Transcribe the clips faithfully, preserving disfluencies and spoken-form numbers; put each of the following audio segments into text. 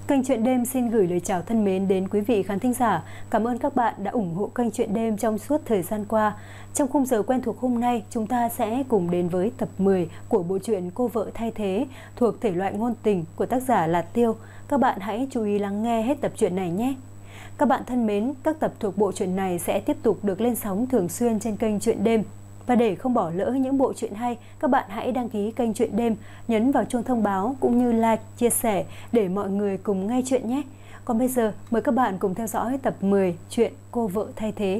Kênh Chuyện Đêm xin gửi lời chào thân mến đến quý vị khán thính giả. Cảm ơn các bạn đã ủng hộ kênh Chuyện Đêm trong suốt thời gian qua. Trong khung giờ quen thuộc hôm nay, chúng ta sẽ cùng đến với tập mười của bộ truyện Cô Vợ Thay Thế thuộc thể loại ngôn tình của tác giả là Tiêu. Các bạn hãy chú ý lắng nghe hết tập truyện này nhé. Các bạn thân mến, các tập thuộc bộ truyện này sẽ tiếp tục được lên sóng thường xuyên trên kênh Chuyện Đêm. Và để không bỏ lỡ những bộ truyện hay, các bạn hãy đăng ký kênh Chuyện Đêm, nhấn vào chuông thông báo cũng như like, chia sẻ để mọi người cùng nghe chuyện nhé. Còn bây giờ, mời các bạn cùng theo dõi tập mười chuyện Cô Vợ Thay Thế.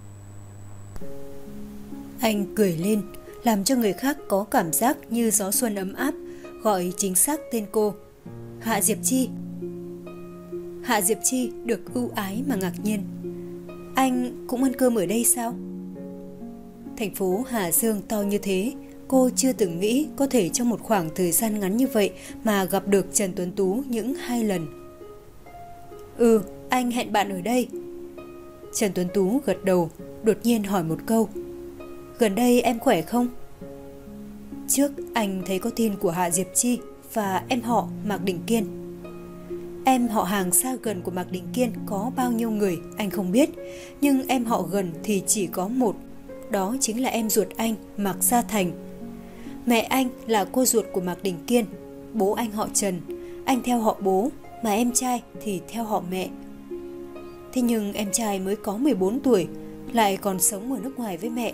Anh cười lên, làm cho người khác có cảm giác như gió xuân ấm áp, gọi chính xác tên cô. Hạ Diệp Chi. Hạ Diệp Chi được ưu ái mà ngạc nhiên. Anh cũng ăn cơm ở đây sao? Thành phố Hà Dương to như thế, cô chưa từng nghĩ có thể trong một khoảng thời gian ngắn như vậy mà gặp được Trần Tuấn Tú những hai lần. Ừ, anh hẹn bạn ở đây. Trần Tuấn Tú gật đầu, đột nhiên hỏi một câu. Gần đây em khỏe không? Trước anh thấy có tin của Hạ Diệp Chi và em họ Mạc Đình Kiên. Em họ hàng xa gần của Mạc Đình Kiên có bao nhiêu người anh không biết, nhưng em họ gần thì chỉ có một. Đó chính là em ruột anh, Mạc Gia Thành. Mẹ anh là cô ruột của Mạc Đình Kiên. Bố anh họ Trần, anh theo họ bố, mà em trai thì theo họ mẹ. Thế nhưng em trai mới có mười bốn tuổi, lại còn sống ở nước ngoài với mẹ.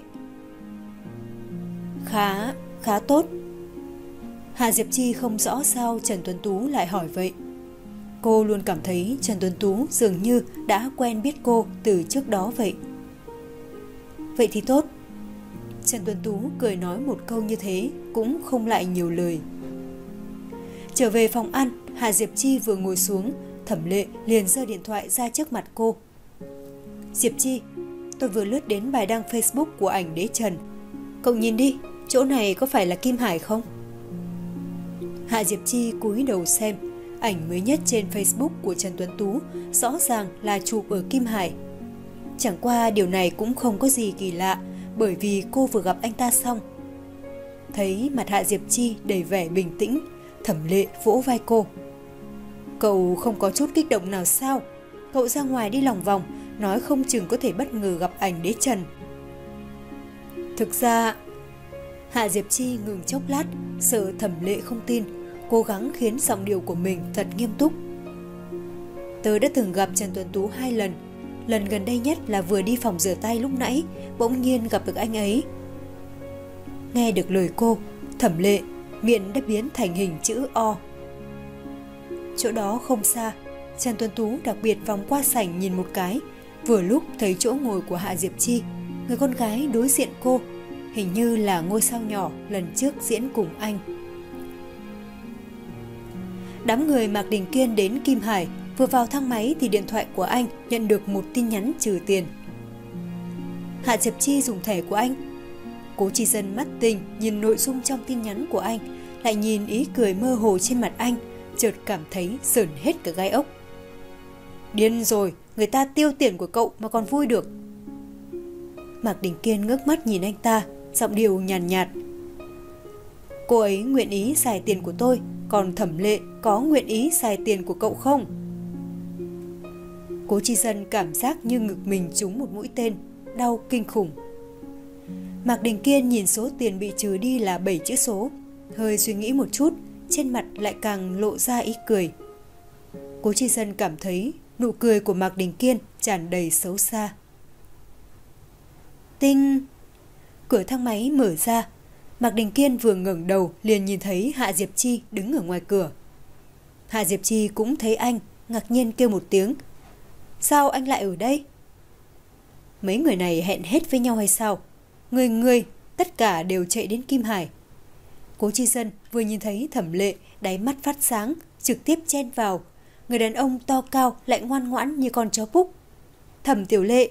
Khá, khá tốt. Hạ Diệp Chi không rõ sao Trần Tuấn Tú lại hỏi vậy. Cô luôn cảm thấy Trần Tuấn Tú dường như đã quen biết cô từ trước đó vậy. Vậy thì tốt. Trần Tuấn Tú cười nói một câu như thế, cũng không lại nhiều lời. Trở về phòng ăn, Hạ Diệp Chi vừa ngồi xuống, Thẩm Lệ liền giơ điện thoại ra trước mặt cô. Diệp Chi, tôi vừa lướt đến bài đăng Facebook của ảnh đế Trần. Cậu nhìn đi, chỗ này có phải là Kim Hải không? Hạ Diệp Chi cúi đầu xem, ảnh mới nhất trên Facebook của Trần Tuấn Tú rõ ràng là chụp ở Kim Hải. Chẳng qua điều này cũng không có gì kỳ lạ, bởi vì cô vừa gặp anh ta xong. Thấy mặt Hạ Diệp Chi đầy vẻ bình tĩnh, Thẩm Lệ vỗ vai cô. Cậu không có chút kích động nào sao? Cậu ra ngoài đi lòng vòng, nói không chừng có thể bất ngờ gặp ảnh đế Trần. Thực ra... Hạ Diệp Chi ngừng chốc lát, sợ Thẩm Lệ không tin, cố gắng khiến giọng điệu của mình thật nghiêm túc. Tớ đã từng gặp Trần Tuấn Tú hai lần. Lần gần đây nhất là vừa đi phòng rửa tay lúc nãy, bỗng nhiên gặp được anh ấy. Nghe được lời cô, Thẩm Lệ, miệng đã biến thành hình chữ O. Chỗ đó không xa, Trần Tuấn Tú đặc biệt vòng qua sảnh nhìn một cái, vừa lúc thấy chỗ ngồi của Hạ Diệp Chi, người con gái đối diện cô, hình như là ngôi sao nhỏ lần trước diễn cùng anh. Đám người Mạc Đình Kiên đến Kim Hải, vừa vào thang máy thì điện thoại của anh nhận được một tin nhắn trừ tiền. Hạ Diệp Chi dùng thẻ của anh. Cố Chi Dân mắt tình nhìn nội dung trong tin nhắn của anh, lại nhìn ý cười mơ hồ trên mặt anh, chợt cảm thấy sởn hết cả gai ốc. Điên rồi, người ta tiêu tiền của cậu mà còn vui được. Mạc Đình Kiên ngước mắt nhìn anh ta, giọng điệu nhàn nhạt, nhạt. Cô ấy nguyện ý xài tiền của tôi, còn Thẩm Lệ có nguyện ý xài tiền của cậu không? Cố Chi Dân cảm giác như ngực mình trúng một mũi tên, đau kinh khủng. Mạc Đình Kiên nhìn số tiền bị trừ đi là bảy chữ số, hơi suy nghĩ một chút, trên mặt lại càng lộ ra ý cười. Cố Chi Dân cảm thấy nụ cười của Mạc Đình Kiên tràn đầy xấu xa. Tinh! Cửa thang máy mở ra, Mạc Đình Kiên vừa ngẩng đầu liền nhìn thấy Hạ Diệp Chi đứng ở ngoài cửa. Hạ Diệp Chi cũng thấy anh, ngạc nhiên kêu một tiếng. Sao anh lại ở đây? Mấy người này hẹn hết với nhau hay sao? Người người, tất cả đều chạy đến Kim Hải. Cố Chi Dân vừa nhìn thấy Thẩm Lệ, đáy mắt phát sáng, trực tiếp chen vào. Người đàn ông to cao lại ngoan ngoãn như con chó Púc. Thẩm Tiểu Lệ.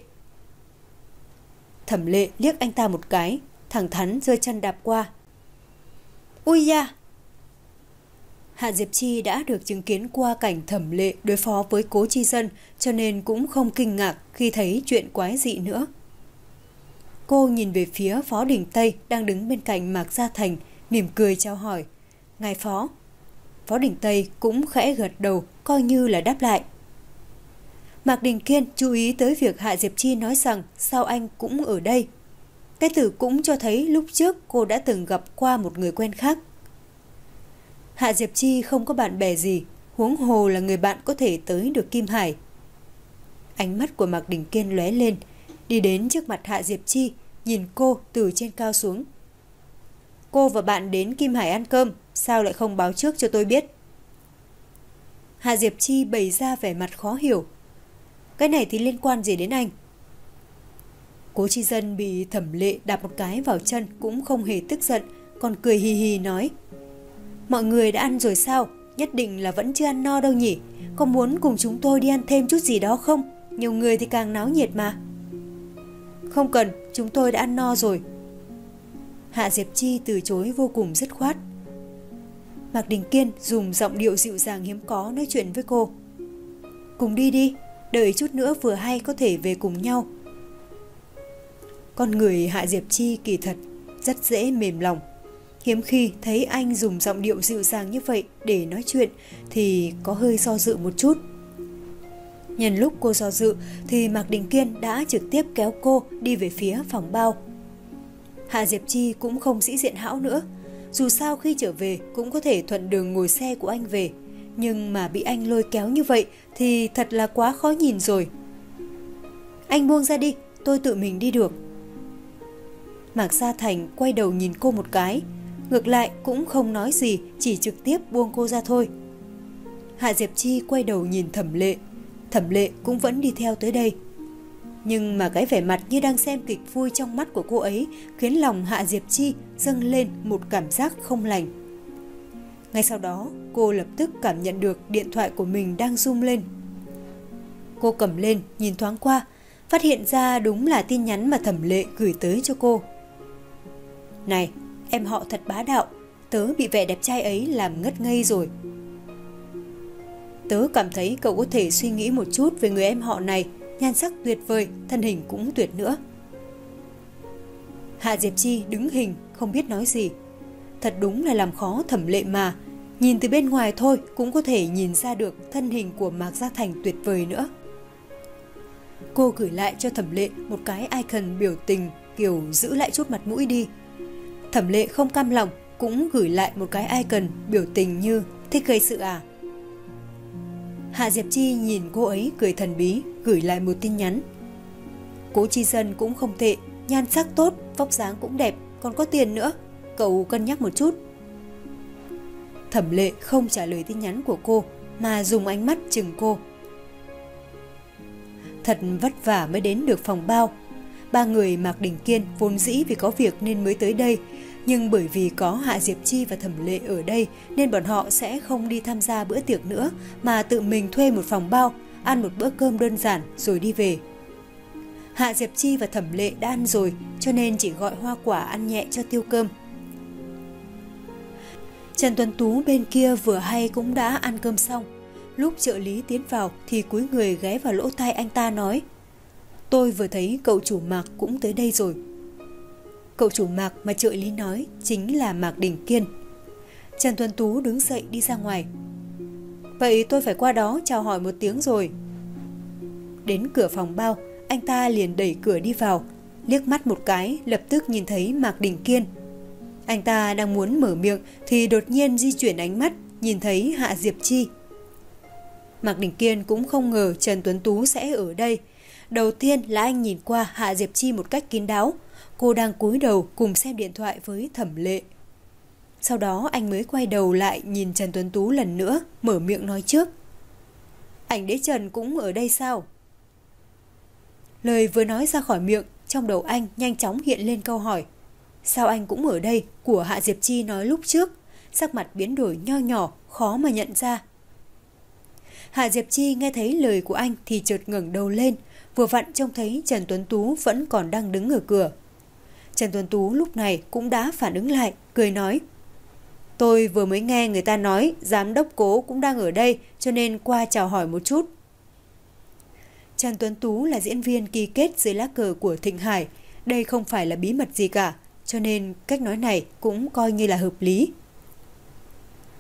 Thẩm Lệ liếc anh ta một cái, thẳng thắn giơ chân đạp qua. Ui da! Hạ Diệp Chi đã được chứng kiến qua cảnh Thẩm Lệ đối phó với Cố Chi Dân, cho nên cũng không kinh ngạc khi thấy chuyện quái dị nữa. Cô nhìn về phía Phó Đình Tây đang đứng bên cạnh Mạc Gia Thành, mỉm cười chào hỏi. Ngài Phó. Phó Đình Tây cũng khẽ gật đầu, coi như là đáp lại. Mạc Đình Kiên chú ý tới việc Hạ Diệp Chi nói rằng sao anh cũng ở đây. Cái từ cũng cho thấy lúc trước cô đã từng gặp qua một người quen khác. Hạ Diệp Chi không có bạn bè gì, huống hồ là người bạn có thể tới được Kim Hải. Ánh mắt của Mạc Đình Kiên lóe lên, đi đến trước mặt Hạ Diệp Chi, nhìn cô từ trên cao xuống. Cô và bạn đến Kim Hải ăn cơm, sao lại không báo trước cho tôi biết? Hạ Diệp Chi bày ra vẻ mặt khó hiểu. Cái này thì liên quan gì đến anh? Cố Chi Dân bị Thẩm Lệ đạp một cái vào chân cũng không hề tức giận, còn cười hì hì nói: Mọi người đã ăn rồi sao? Nhất định là vẫn chưa ăn no đâu nhỉ? Có muốn cùng chúng tôi đi ăn thêm chút gì đó không? Nhiều người thì càng náo nhiệt mà. Không cần, chúng tôi đã ăn no rồi. Hạ Diệp Chi từ chối vô cùng dứt khoát. Mạc Đình Kiên dùng giọng điệu dịu dàng hiếm có nói chuyện với cô. Cùng đi đi, đợi chút nữa vừa hay có thể về cùng nhau. Con người Hạ Diệp Chi kỳ thật rất dễ mềm lòng. Hiếm khi thấy anh dùng giọng điệu dịu dàng như vậy để nói chuyện thì có hơi do dự một chút. Nhân lúc cô do dự thì Mạc Đình Kiên đã trực tiếp kéo cô đi về phía phòng bao. Hạ Diệp Chi cũng không sĩ diện hão nữa. Dù sao khi trở về cũng có thể thuận đường ngồi xe của anh về. Nhưng mà bị anh lôi kéo như vậy thì thật là quá khó nhìn rồi. Anh buông ra đi, tôi tự mình đi được. Mạc Gia Thành quay đầu nhìn cô một cái, ngược lại cũng không nói gì, chỉ trực tiếp buông cô ra thôi. Hạ Diệp Chi quay đầu nhìn Thẩm Lệ, Thẩm Lệ cũng vẫn đi theo tới đây. Nhưng mà cái vẻ mặt như đang xem kịch vui trong mắt của cô ấy khiến lòng Hạ Diệp Chi dâng lên một cảm giác không lành. Ngay sau đó, cô lập tức cảm nhận được điện thoại của mình đang rung lên. Cô cầm lên, nhìn thoáng qua, phát hiện ra đúng là tin nhắn mà Thẩm Lệ gửi tới cho cô. Này, em họ thật bá đạo, tớ bị vẻ đẹp trai ấy làm ngất ngây rồi. Tớ cảm thấy cậu có thể suy nghĩ một chút về người em họ này, nhan sắc tuyệt vời, thân hình cũng tuyệt nữa. Hạ Diệp Chi đứng hình, không biết nói gì. Thật đúng là làm khó Thẩm Lệ mà, nhìn từ bên ngoài thôi cũng có thể nhìn ra được thân hình của Mạc Gia Thành tuyệt vời nữa. Cô gửi lại cho Thẩm Lệ một cái icon biểu tình kiểu giữ lại chút mặt mũi đi. Thẩm Lệ không cam lòng cũng gửi lại một cái icon biểu tình như thích gây sự à. Hạ Diệp Chi nhìn cô ấy cười thần bí, gửi lại một tin nhắn. Cố Chi Dân cũng không tệ, nhan sắc tốt, vóc dáng cũng đẹp, còn có tiền nữa, cậu cân nhắc một chút. Thẩm Lệ không trả lời tin nhắn của cô mà dùng ánh mắt chừng cô. Thật vất vả mới đến được phòng bao. Ba người Mạc Đình Kiên vốn dĩ vì có việc nên mới tới đây, nhưng bởi vì có Hạ Diệp Chi và Thẩm Lệ ở đây nên bọn họ sẽ không đi tham gia bữa tiệc nữa mà tự mình thuê một phòng bao, ăn một bữa cơm đơn giản rồi đi về. Hạ Diệp Chi và Thẩm Lệ đã ăn rồi cho nên chỉ gọi hoa quả ăn nhẹ cho tiêu cơm. Trần Tuấn Tú bên kia vừa hay cũng đã ăn cơm xong. Lúc trợ lý tiến vào thì cúi người ghé vào lỗ tai anh ta nói: Tôi vừa thấy cậu chủ Mạc cũng tới đây rồi. Cậu chủ Mạc mà trợ lý nói chính là Mạc Đình Kiên. Trần Tuấn Tú đứng dậy đi ra ngoài. Vậy tôi phải qua đó chào hỏi một tiếng rồi. Đến cửa phòng bao, anh ta liền đẩy cửa đi vào, liếc mắt một cái lập tức nhìn thấy Mạc Đình Kiên. Anh ta đang muốn mở miệng thì đột nhiên di chuyển ánh mắt, nhìn thấy Hạ Diệp Chi. Mạc Đình Kiên cũng không ngờ Trần Tuấn Tú sẽ ở đây. Đầu tiên là anh nhìn qua Hạ Diệp Chi một cách kín đáo. Cô đang cúi đầu cùng xem điện thoại với Thẩm Lệ. Sau đó anh mới quay đầu lại nhìn Trần Tuấn Tú lần nữa, mở miệng nói trước: Ảnh đế Trần cũng ở đây sao? Lời vừa nói ra khỏi miệng, trong đầu anh nhanh chóng hiện lên câu hỏi: Sao anh cũng ở đây của Hạ Diệp Chi nói lúc trước? Sắc mặt biến đổi nho nhỏ, khó mà nhận ra. Hạ Diệp Chi nghe thấy lời của anh thì chợt ngẩng đầu lên, vừa vặn trông thấy Trần Tuấn Tú vẫn còn đang đứng ở cửa. Trần Tuấn Tú lúc này cũng đã phản ứng lại, cười nói: Tôi vừa mới nghe người ta nói giám đốc Cố cũng đang ở đây cho nên qua chào hỏi một chút. Trần Tuấn Tú là diễn viên ký kết dưới lá cờ của Thịnh Hải, đây không phải là bí mật gì cả, cho nên cách nói này cũng coi như là hợp lý.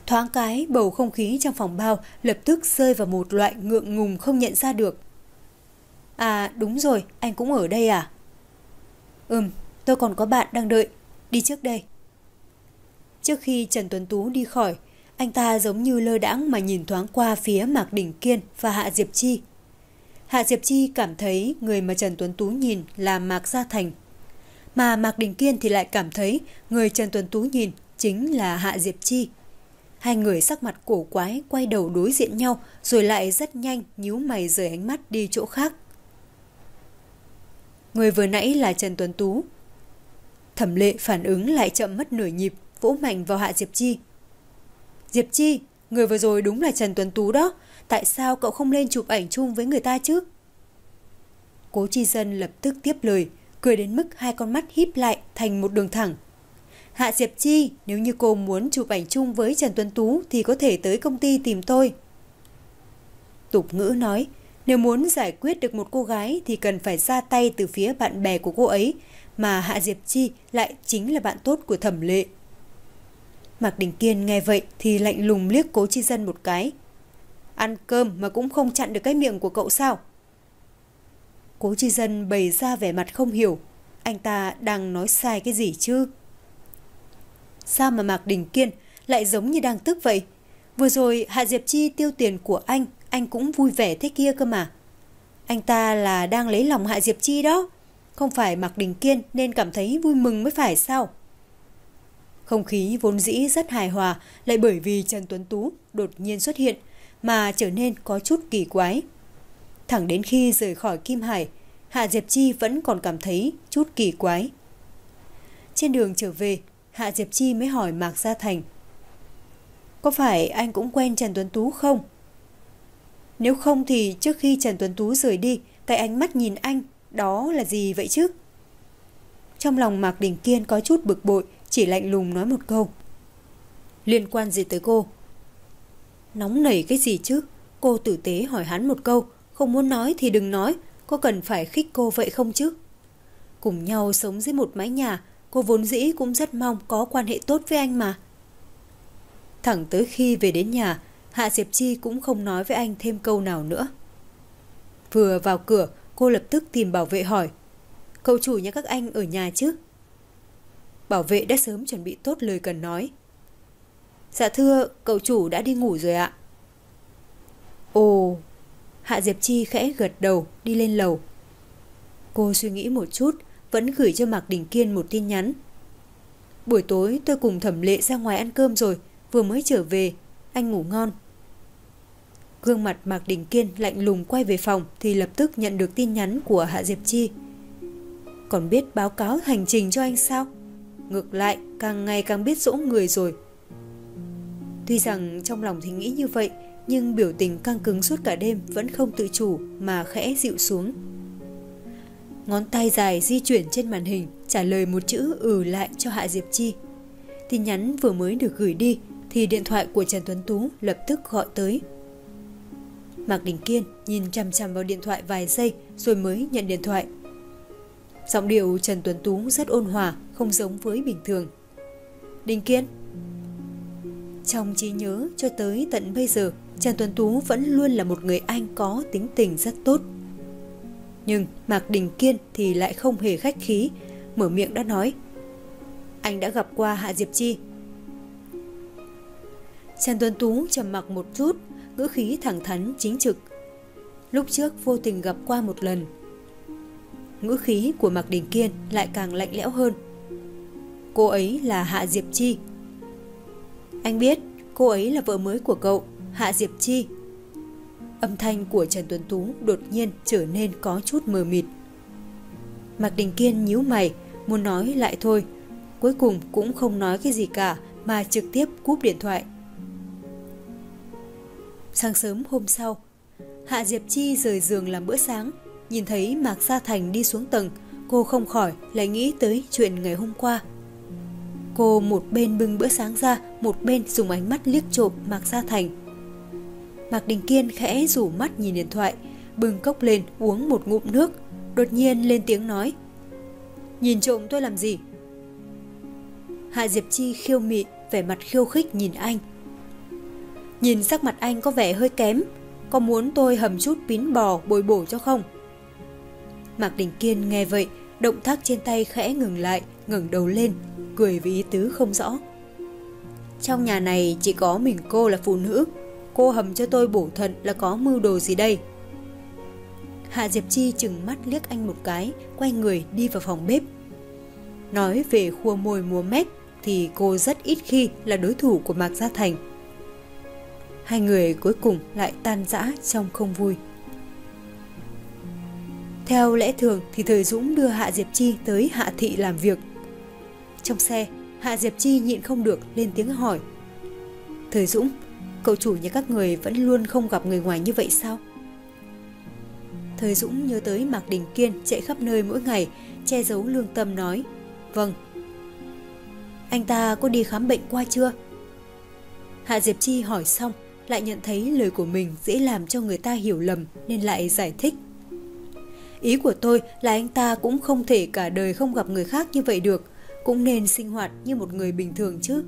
Thoáng cái, bầu không khí trong phòng bao lập tức rơi vào một loại ngượng ngùng không nhận ra được. À đúng rồi, anh cũng ở đây à? Ừm, tôi còn có bạn đang đợi, đi trước đây. Trước khi Trần Tuấn Tú đi khỏi, anh ta giống như lơ đãng mà nhìn thoáng qua phía Mạc Đình Kiên và Hạ Diệp Chi. Hạ Diệp Chi cảm thấy người mà Trần Tuấn Tú nhìn là Mạc Gia Thành, mà Mạc Đình Kiên thì lại cảm thấy người Trần Tuấn Tú nhìn chính là Hạ Diệp Chi. Hai người sắc mặt cổ quái quay đầu đối diện nhau rồi lại rất nhanh nhíu mày rời ánh mắt đi chỗ khác. Người vừa nãy là Trần Tuấn Tú. Thẩm Lệ phản ứng lại chậm mất nửa nhịp, vỗ mạnh vào Hạ Diệp Chi. Diệp Chi, người vừa rồi đúng là Trần Tuấn Tú đó, tại sao cậu không lên chụp ảnh chung với người ta chứ? Cố Chi Dân lập tức tiếp lời, cười đến mức hai con mắt híp lại thành một đường thẳng. Hạ Diệp Chi, nếu như cô muốn chụp ảnh chung với Trần Tuấn Tú thì có thể tới công ty tìm tôi. Tục ngữ nói, nếu muốn giải quyết được một cô gái thì cần phải ra tay từ phía bạn bè của cô ấy, mà Hạ Diệp Chi lại chính là bạn tốt của Thẩm Lệ. Mạc Đình Kiên nghe vậy thì lạnh lùng liếc Cố Chi Dân một cái. Ăn cơm mà cũng không chặn được cái miệng của cậu sao? Cố Chi Dân bày ra vẻ mặt không hiểu, anh ta đang nói sai cái gì chứ? Sao mà Mạc Đình Kiên lại giống như đang tức vậy? Vừa rồi Hạ Diệp Chi tiêu tiền của anh, anh cũng vui vẻ thế kia cơ mà. Anh ta là đang lấy lòng Hạ Diệp Chi đó, không phải Mạc Đình Kiên nên cảm thấy vui mừng mới phải sao? Không khí vốn dĩ rất hài hòa lại bởi vì Trần Tuấn Tú đột nhiên xuất hiện mà trở nên có chút kỳ quái. Thẳng đến khi rời khỏi Kim Hải, Hạ Diệp Chi vẫn còn cảm thấy chút kỳ quái. Trên đường trở về, Hạ Diệp Chi mới hỏi Mạc Gia Thành. Có phải anh cũng quen Trần Tuấn Tú không? Nếu không thì trước khi Trần Tuấn Tú rời đi, cái ánh mắt nhìn anh, đó là gì vậy chứ? Trong lòng Mạc Đình Kiên có chút bực bội, chỉ lạnh lùng nói một câu. Liên quan gì tới cô? Nóng nảy cái gì chứ? Cô tử tế hỏi hắn một câu, không muốn nói thì đừng nói, có cần phải khích cô vậy không chứ? Cùng nhau sống dưới một mái nhà, cô vốn dĩ cũng rất mong có quan hệ tốt với anh mà. Thẳng tới khi về đến nhà, Hạ Diệp Chi cũng không nói với anh thêm câu nào nữa. Vừa vào cửa, cô lập tức tìm bảo vệ hỏi. Cậu chủ nhà các anh ở nhà chứ? Bảo vệ đã sớm chuẩn bị tốt lời cần nói. Dạ thưa, cậu chủ đã đi ngủ rồi ạ. Ồ, Hạ Diệp Chi khẽ gật đầu đi lên lầu. Cô suy nghĩ một chút, vẫn gửi cho Mạc Đình Kiên một tin nhắn. Buổi tối tôi cùng Thẩm Lệ ra ngoài ăn cơm rồi, vừa mới trở về, anh ngủ ngon. Gương mặt Mạc Đình Kiên lạnh lùng quay về phòng thì lập tức nhận được tin nhắn của Hạ Diệp Chi. Còn biết báo cáo hành trình cho anh sao? Ngược lại, càng ngày càng biết dỗ người rồi. Tuy rằng trong lòng thì nghĩ như vậy, nhưng biểu tình căng cứng suốt cả đêm vẫn không tự chủ mà khẽ dịu xuống. Ngón tay dài di chuyển trên màn hình, trả lời một chữ ừ lại cho Hạ Diệp Chi. Tin nhắn vừa mới được gửi đi thì điện thoại của Trần Tuấn Tú lập tức gọi tới. Mạc Đình Kiên nhìn chằm chằm vào điện thoại vài giây rồi mới nhận điện thoại. Giọng điệu Trần Tuấn Tú rất ôn hòa, không giống với bình thường. Đình Kiên. Trong trí nhớ cho tới tận bây giờ, Trần Tuấn Tú vẫn luôn là một người anh có tính tình rất tốt. Nhưng Mạc Đình Kiên thì lại không hề khách khí, mở miệng đã nói. Anh đã gặp qua Hạ Diệp Chi. Trần Tuấn Tú trầm mặc một chút, ngữ khí thẳng thắn chính trực. Lúc trước vô tình gặp qua một lần. Ngữ khí của Mạc Đình Kiên lại càng lạnh lẽo hơn. Cô ấy là Hạ Diệp Chi. Anh biết cô ấy là vợ mới của cậu, Hạ Diệp Chi. Âm thanh của Trần Tuấn Tú đột nhiên trở nên có chút mờ mịt. Mạc Đình Kiên nhíu mày, muốn nói lại thôi, cuối cùng cũng không nói cái gì cả mà trực tiếp cúp điện thoại. Sáng sớm hôm sau, Hạ Diệp Chi rời giường làm bữa sáng, nhìn thấy Mạc Gia Thành đi xuống tầng, cô không khỏi lại nghĩ tới chuyện ngày hôm qua. Cô một bên bưng bữa sáng ra, một bên dùng ánh mắt liếc trộm Mạc Gia Thành. Mạc Đình Kiên khẽ rủ mắt nhìn điện thoại, bưng cốc lên uống một ngụm nước, đột nhiên lên tiếng nói. Nhìn trộm tôi làm gì? Hạ Diệp Chi khiêu mị, vẻ mặt khiêu khích nhìn anh. Nhìn sắc mặt anh có vẻ hơi kém, có muốn tôi hầm chút pín bò bồi bổ cho không? Mạc Đình Kiên nghe vậy, động tác trên tay khẽ ngừng lại, ngẩng đầu lên, cười với ý tứ không rõ. Trong nhà này chỉ có mình cô là phụ nữ, cô hầm cho tôi bổ thận là có mưu đồ gì đây? Hạ Diệp Chi chừng mắt liếc anh một cái, quay người đi vào phòng bếp. Nói về khua môi múa mép thì cô rất ít khi là đối thủ của Mạc Gia Thành. Hai người cuối cùng lại tan rã trong không vui. Theo lẽ thường thì Thời Dũng đưa Hạ Diệp Chi tới Hạ Thị làm việc. Trong xe, Hạ Diệp Chi nhịn không được lên tiếng hỏi. Thời Dũng, cậu chủ nhà các người vẫn luôn không gặp người ngoài như vậy sao? Thời Dũng nhớ tới Mạc Đình Kiên chạy khắp nơi mỗi ngày, che giấu lương tâm nói. Vâng. Anh ta có đi khám bệnh qua chưa? Hạ Diệp Chi hỏi xong, lại nhận thấy lời của mình dễ làm cho người ta hiểu lầm nên lại giải thích. Ý của tôi là anh ta cũng không thể cả đời không gặp người khác như vậy được, cũng nên sinh hoạt như một người bình thường chứ.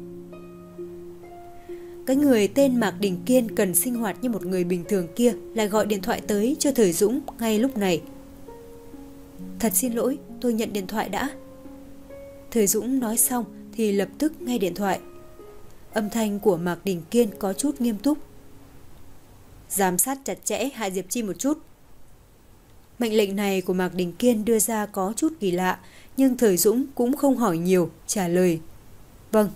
Cái người tên Mạc Đình Kiên cần sinh hoạt như một người bình thường kia lại gọi điện thoại tới cho Thời Dũng ngay lúc này. Thật xin lỗi, tôi nhận điện thoại đã. Thời Dũng nói xong thì lập tức nghe điện thoại. Âm thanh của Mạc Đình Kiên có chút nghiêm túc. Giám sát chặt chẽ Hạ Diệp Chi một chút. Mệnh lệnh này của Mạc Đình Kiên đưa ra có chút kỳ lạ, nhưng Thời Dũng cũng không hỏi nhiều, trả lời. Vâng.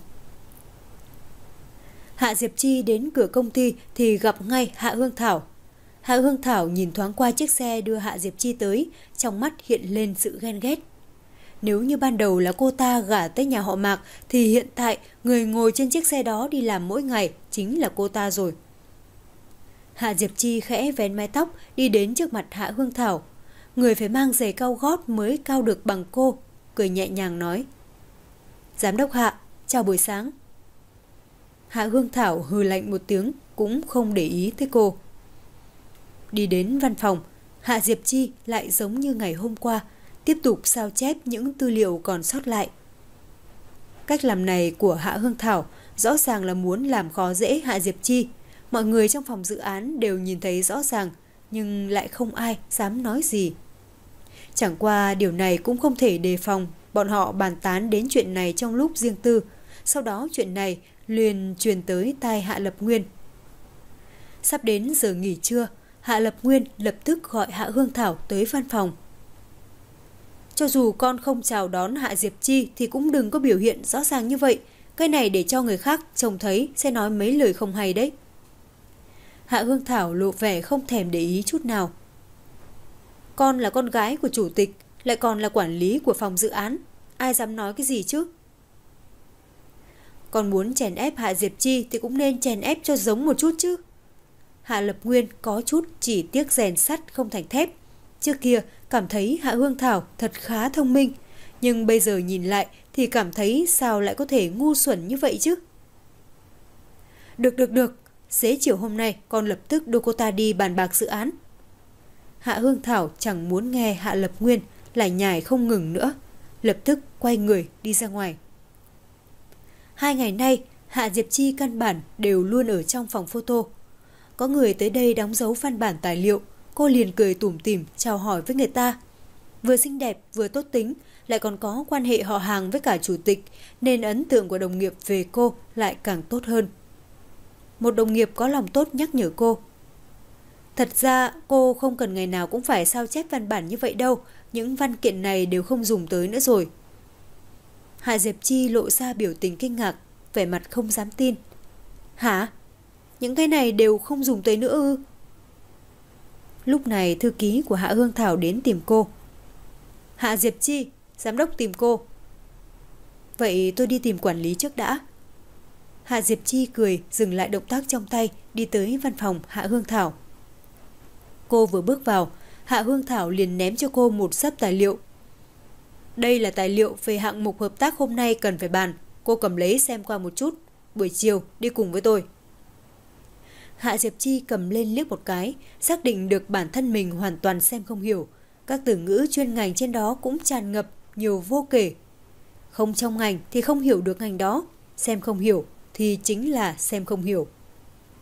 Hạ Diệp Chi đến cửa công ty thì gặp ngay Hạ Hương Thảo. Hạ Hương Thảo nhìn thoáng qua chiếc xe đưa Hạ Diệp Chi tới, trong mắt hiện lên sự ghen ghét. Nếu như ban đầu là cô ta gả tới nhà họ Mạc thì hiện tại người ngồi trên chiếc xe đó đi làm mỗi ngày chính là cô ta rồi. Hạ Diệp Chi khẽ vén mái tóc đi đến trước mặt Hạ Hương Thảo. Người phải mang giày cao gót mới cao được bằng cô, cười nhẹ nhàng nói. Giám đốc Hạ, chào buổi sáng. Hạ Hương Thảo hừ lạnh một tiếng, cũng không để ý tới cô. Đi đến văn phòng, Hạ Diệp Chi lại giống như ngày hôm qua, tiếp tục sao chép những tư liệu còn sót lại. Cách làm này của Hạ Hương Thảo rõ ràng là muốn làm khó dễ Hạ Diệp Chi. Mọi người trong phòng dự án đều nhìn thấy rõ ràng, nhưng lại không ai dám nói gì. Chẳng qua điều này cũng không thể đề phòng, bọn họ bàn tán đến chuyện này trong lúc riêng tư. Sau đó chuyện này liền truyền tới tai Hạ Lập Nguyên. Sắp đến giờ nghỉ trưa, Hạ Lập Nguyên lập tức gọi Hạ Hương Thảo tới văn phòng. Cho dù con không chào đón Hạ Diệp Chi thì cũng đừng có biểu hiện rõ ràng như vậy. Cái này để cho người khác trông thấy sẽ nói mấy lời không hay đấy. Hạ Hương Thảo lộ vẻ không thèm để ý chút nào. Con là con gái của chủ tịch, lại còn là quản lý của phòng dự án. Ai dám nói cái gì chứ? Con muốn chèn ép Hạ Diệp Chi thì cũng nên chèn ép cho giống một chút chứ. Hạ Lập Nguyên có chút chỉ tiếc rèn sắt không thành thép. Trước kia cảm thấy Hạ Hương Thảo thật khá thông minh, nhưng bây giờ nhìn lại thì cảm thấy sao lại có thể ngu xuẩn như vậy chứ. Được được được, xế chiều hôm nay con lập tức đưa cô ta đi bàn bạc dự án. Hạ Hương Thảo chẳng muốn nghe Hạ Lập Nguyên lại nhải không ngừng nữa, lập tức quay người đi ra ngoài. Hai ngày nay, Hạ Diệp Chi căn bản đều luôn ở trong phòng photo. Có người tới đây đóng dấu văn bản tài liệu, cô liền cười tủm tỉm chào hỏi với người ta. Vừa xinh đẹp vừa tốt tính, lại còn có quan hệ họ hàng với cả chủ tịch, nên ấn tượng của đồng nghiệp về cô lại càng tốt hơn. Một đồng nghiệp có lòng tốt nhắc nhở cô. Thật ra cô không cần ngày nào cũng phải sao chép văn bản như vậy đâu, những văn kiện này đều không dùng tới nữa rồi. Hạ Diệp Chi lộ ra biểu tình kinh ngạc, vẻ mặt không dám tin. Hả? Những cái này đều không dùng tới nữa ư? Lúc này thư ký của Hạ Hương Thảo đến tìm cô. Hạ Diệp Chi, giám đốc tìm cô. Vậy tôi đi tìm quản lý trước đã. Hạ Diệp Chi cười dừng lại động tác trong tay, đi tới văn phòng Hạ Hương Thảo. Cô vừa bước vào, Hạ Hương Thảo liền ném cho cô một xấp tài liệu. Đây là tài liệu về hạng mục hợp tác hôm nay cần phải bàn. Cô cầm lấy xem qua một chút. Buổi chiều đi cùng với tôi. Hạ Diệp Chi cầm lên liếc một cái, xác định được bản thân mình hoàn toàn xem không hiểu. Các từ ngữ chuyên ngành trên đó cũng tràn ngập, nhiều vô kể. Không trong ngành thì không hiểu được ngành đó, xem không hiểu thì chính là xem không hiểu.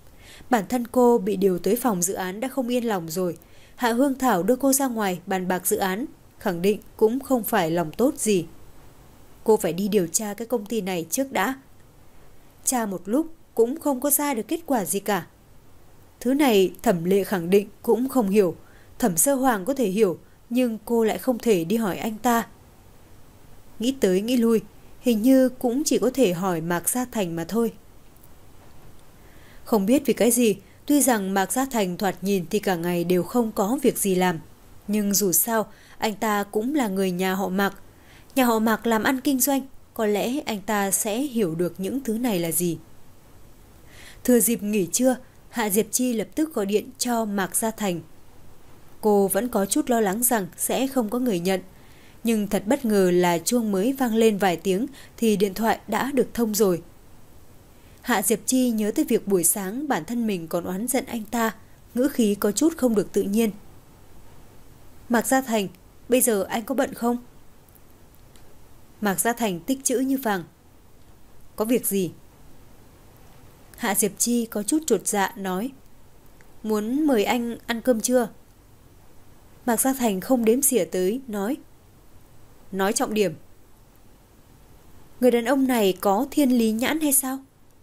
Bản thân cô bị điều tới phòng dự án đã không yên lòng rồi. Hạ Hương Thảo đưa cô ra ngoài bàn bạc dự án, khẳng định cũng không phải lòng tốt gì. Cô phải đi điều tra cái công ty này trước đã. Tra một lúc cũng không có ra được kết quả gì cả. Thứ này Thẩm Lệ khẳng định cũng không hiểu. Thẩm Sơ Hoàng có thể hiểu, nhưng cô lại không thể đi hỏi anh ta. Nghĩ tới nghĩ lui, hình như cũng chỉ có thể hỏi Mạc Gia Thành mà thôi. Không biết vì cái gì, tuy rằng Mạc Gia Thành thoạt nhìn thì cả ngày đều không có việc gì làm, nhưng dù sao anh ta cũng là người nhà họ Mạc. Nhà họ Mạc làm ăn kinh doanh, có lẽ anh ta sẽ hiểu được những thứ này là gì. Thừa dịp nghỉ trưa, Hạ Diệp Chi lập tức gọi điện cho Mạc Gia Thành. Cô vẫn có chút lo lắng rằng sẽ không có người nhận, nhưng thật bất ngờ là chuông mới vang lên vài tiếng thì điện thoại đã được thông rồi. Hạ Diệp Chi nhớ tới việc buổi sáng bản thân mình còn oán giận anh ta, ngữ khí có chút không được tự nhiên. Mạc Gia Thành, bây giờ anh có bận không? Mạc Gia Thành tích chữ như vàng. Có việc gì? Hạ Diệp Chi có chút chột dạ nói. Muốn mời anh ăn cơm trưa. Mạc Gia Thành không đếm xỉa tới, nói. Nói trọng điểm. Người đàn ông này có thiên lý nhãn hay sao?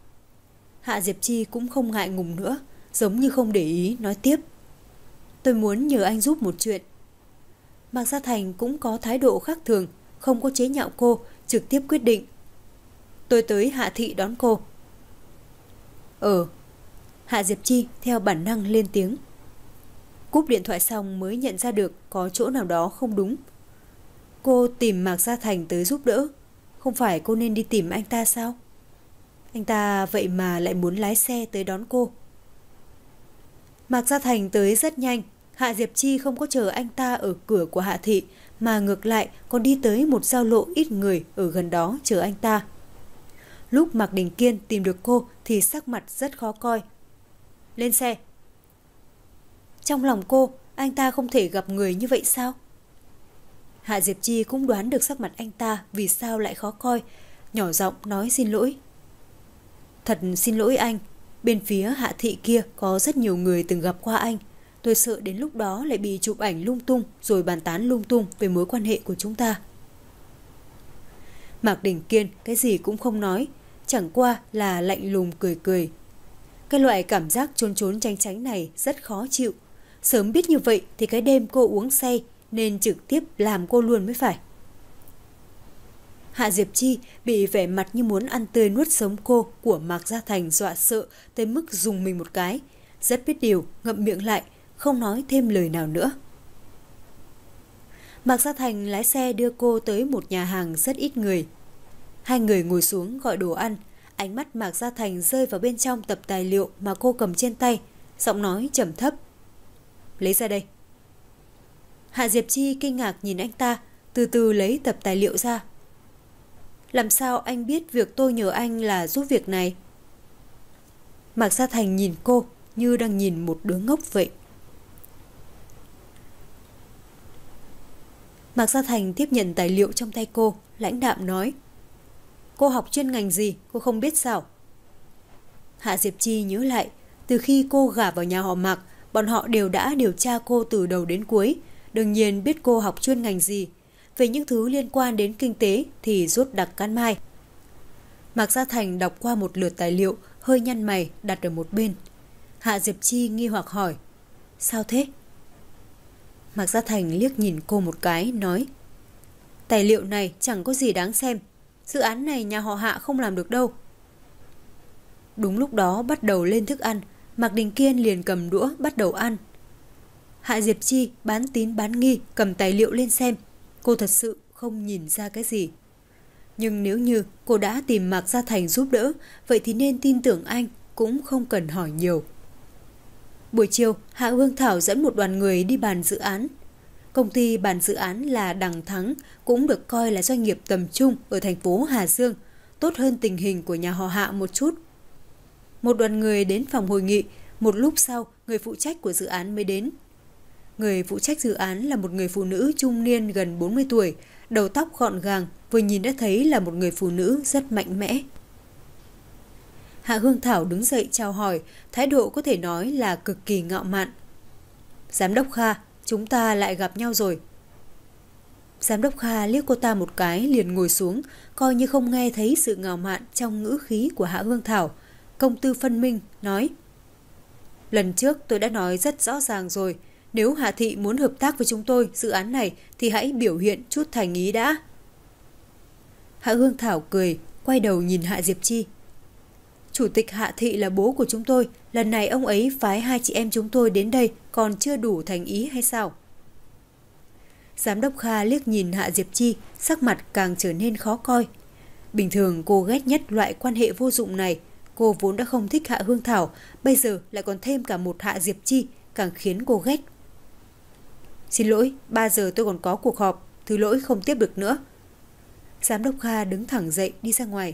Hạ Diệp Chi cũng không ngại ngùng nữa, giống như không để ý, nói tiếp. Tôi muốn nhờ anh giúp một chuyện. Mạc Gia Thành cũng có thái độ khác thường, không có chế nhạo cô, trực tiếp quyết định. Tôi tới Hạ Thị đón cô. Ờ. Hạ Diệp Chi theo bản năng lên tiếng. Cúp điện thoại xong mới nhận ra được có chỗ nào đó không đúng. Cô tìm Mạc Gia Thành tới giúp đỡ, không phải cô nên đi tìm anh ta sao? Anh ta vậy mà lại muốn lái xe tới đón cô. Mạc Gia Thành tới rất nhanh. Hạ Diệp Chi không có chờ anh ta ở cửa của Hạ Thị, mà ngược lại còn đi tới một giao lộ ít người ở gần đó chờ anh ta. Lúc Mạc Đình Kiên tìm được cô thì sắc mặt rất khó coi. Lên xe. Trong lòng cô, anh ta không thể gặp người như vậy sao? Hạ Diệp Chi cũng đoán được sắc mặt anh ta vì sao lại khó coi, nhỏ giọng nói xin lỗi. Thật xin lỗi anh, bên phía Hạ Thị kia có rất nhiều người từng gặp qua anh. Tôi sợ đến lúc đó lại bị chụp ảnh lung tung rồi bàn tán lung tung về mối quan hệ của chúng ta. Mạc Đình Kiên cái gì cũng không nói, chẳng qua là lạnh lùng cười cười. Cái loại cảm giác trốn trốn tránh tránh này rất khó chịu. Sớm biết như vậy thì cái đêm cô uống say nên trực tiếp làm cô luôn mới phải. Hạ Diệp Chi bị vẻ mặt như muốn ăn tươi nuốt sống cô của Mạc Gia Thành dọa sợ tới mức dùng mình một cái. Rất biết điều, ngậm miệng lại, không nói thêm lời nào nữa. Mạc Gia Thành lái xe đưa cô tới một nhà hàng rất ít người. Hai người ngồi xuống gọi đồ ăn. Ánh mắt Mạc Gia Thành rơi vào bên trong tập tài liệu mà cô cầm trên tay, giọng nói trầm thấp. Lấy ra đây. Hạ Diệp Chi kinh ngạc nhìn anh ta, từ từ lấy tập tài liệu ra. Làm sao anh biết việc tôi nhờ anh là giúp việc này? Mạc Gia Thành nhìn cô như đang nhìn một đứa ngốc vậy. Mạc Gia Thành tiếp nhận tài liệu trong tay cô, lãnh đạm nói. Cô học chuyên ngành gì, cô không biết sao? Hạ Diệp Chi nhớ lại, từ khi cô gả vào nhà họ Mạc, bọn họ đều đã điều tra cô từ đầu đến cuối, đương nhiên biết cô học chuyên ngành gì. Về những thứ liên quan đến kinh tế thì rốt đặc can mai. Mạc Gia Thành đọc qua một lượt tài liệu, hơi nhăn mày đặt ở một bên. Hạ Diệp Chi nghi hoặc hỏi. Sao thế? Mạc Gia Thành liếc nhìn cô một cái, nói. Tài liệu này chẳng có gì đáng xem. Dự án này nhà họ Hạ không làm được đâu. Đúng lúc đó bắt đầu lên thức ăn, Mạc Đình Kiên liền cầm đũa bắt đầu ăn. Hạ Diệp Chi bán tín bán nghi cầm tài liệu lên xem. Cô thật sự không nhìn ra cái gì. Nhưng nếu như cô đã tìm Mạc Gia Thành giúp đỡ, vậy thì nên tin tưởng anh, cũng không cần hỏi nhiều. Buổi chiều, Hạ Hương Thảo dẫn một đoàn người đi bàn dự án. Công ty bàn dự án là Đằng Thắng, cũng được coi là doanh nghiệp tầm trung ở thành phố Hà Dương, tốt hơn tình hình của nhà họ Hạ một chút. Một đoàn người đến phòng hội nghị, một lúc sau người phụ trách của dự án mới đến. Người phụ trách dự án là một người phụ nữ trung niên gần bốn mươi tuổi, đầu tóc gọn gàng, vừa nhìn đã thấy là một người phụ nữ rất mạnh mẽ. Hạ Hương Thảo đứng dậy chào hỏi, thái độ có thể nói là cực kỳ ngạo mạn. Giám đốc Kha, chúng ta lại gặp nhau rồi. Giám đốc Kha liếc cô ta một cái liền ngồi xuống, coi như không nghe thấy sự ngạo mạn trong ngữ khí của Hạ Hương Thảo. Công tư phân minh, nói: Lần trước tôi đã nói rất rõ ràng rồi, nếu Hạ Thị muốn hợp tác với chúng tôi dự án này thì hãy biểu hiện chút thành ý đã. Hạ Hương Thảo cười, quay đầu nhìn Hạ Diệp Chi. Chủ tịch Hạ Thị là bố của chúng tôi, lần này ông ấy phái hai chị em chúng tôi đến đây còn chưa đủ thành ý hay sao? Giám đốc Kha liếc nhìn Hạ Diệp Chi, sắc mặt càng trở nên khó coi. Bình thường cô ghét nhất loại quan hệ vô dụng này. Cô vốn đã không thích Hạ Hương Thảo, bây giờ lại còn thêm cả một Hạ Diệp Chi, càng khiến cô ghét. Xin lỗi, ba giờ tôi còn có cuộc họp, thứ lỗi không tiếp được nữa. Giám đốc Kha đứng thẳng dậy đi ra ngoài.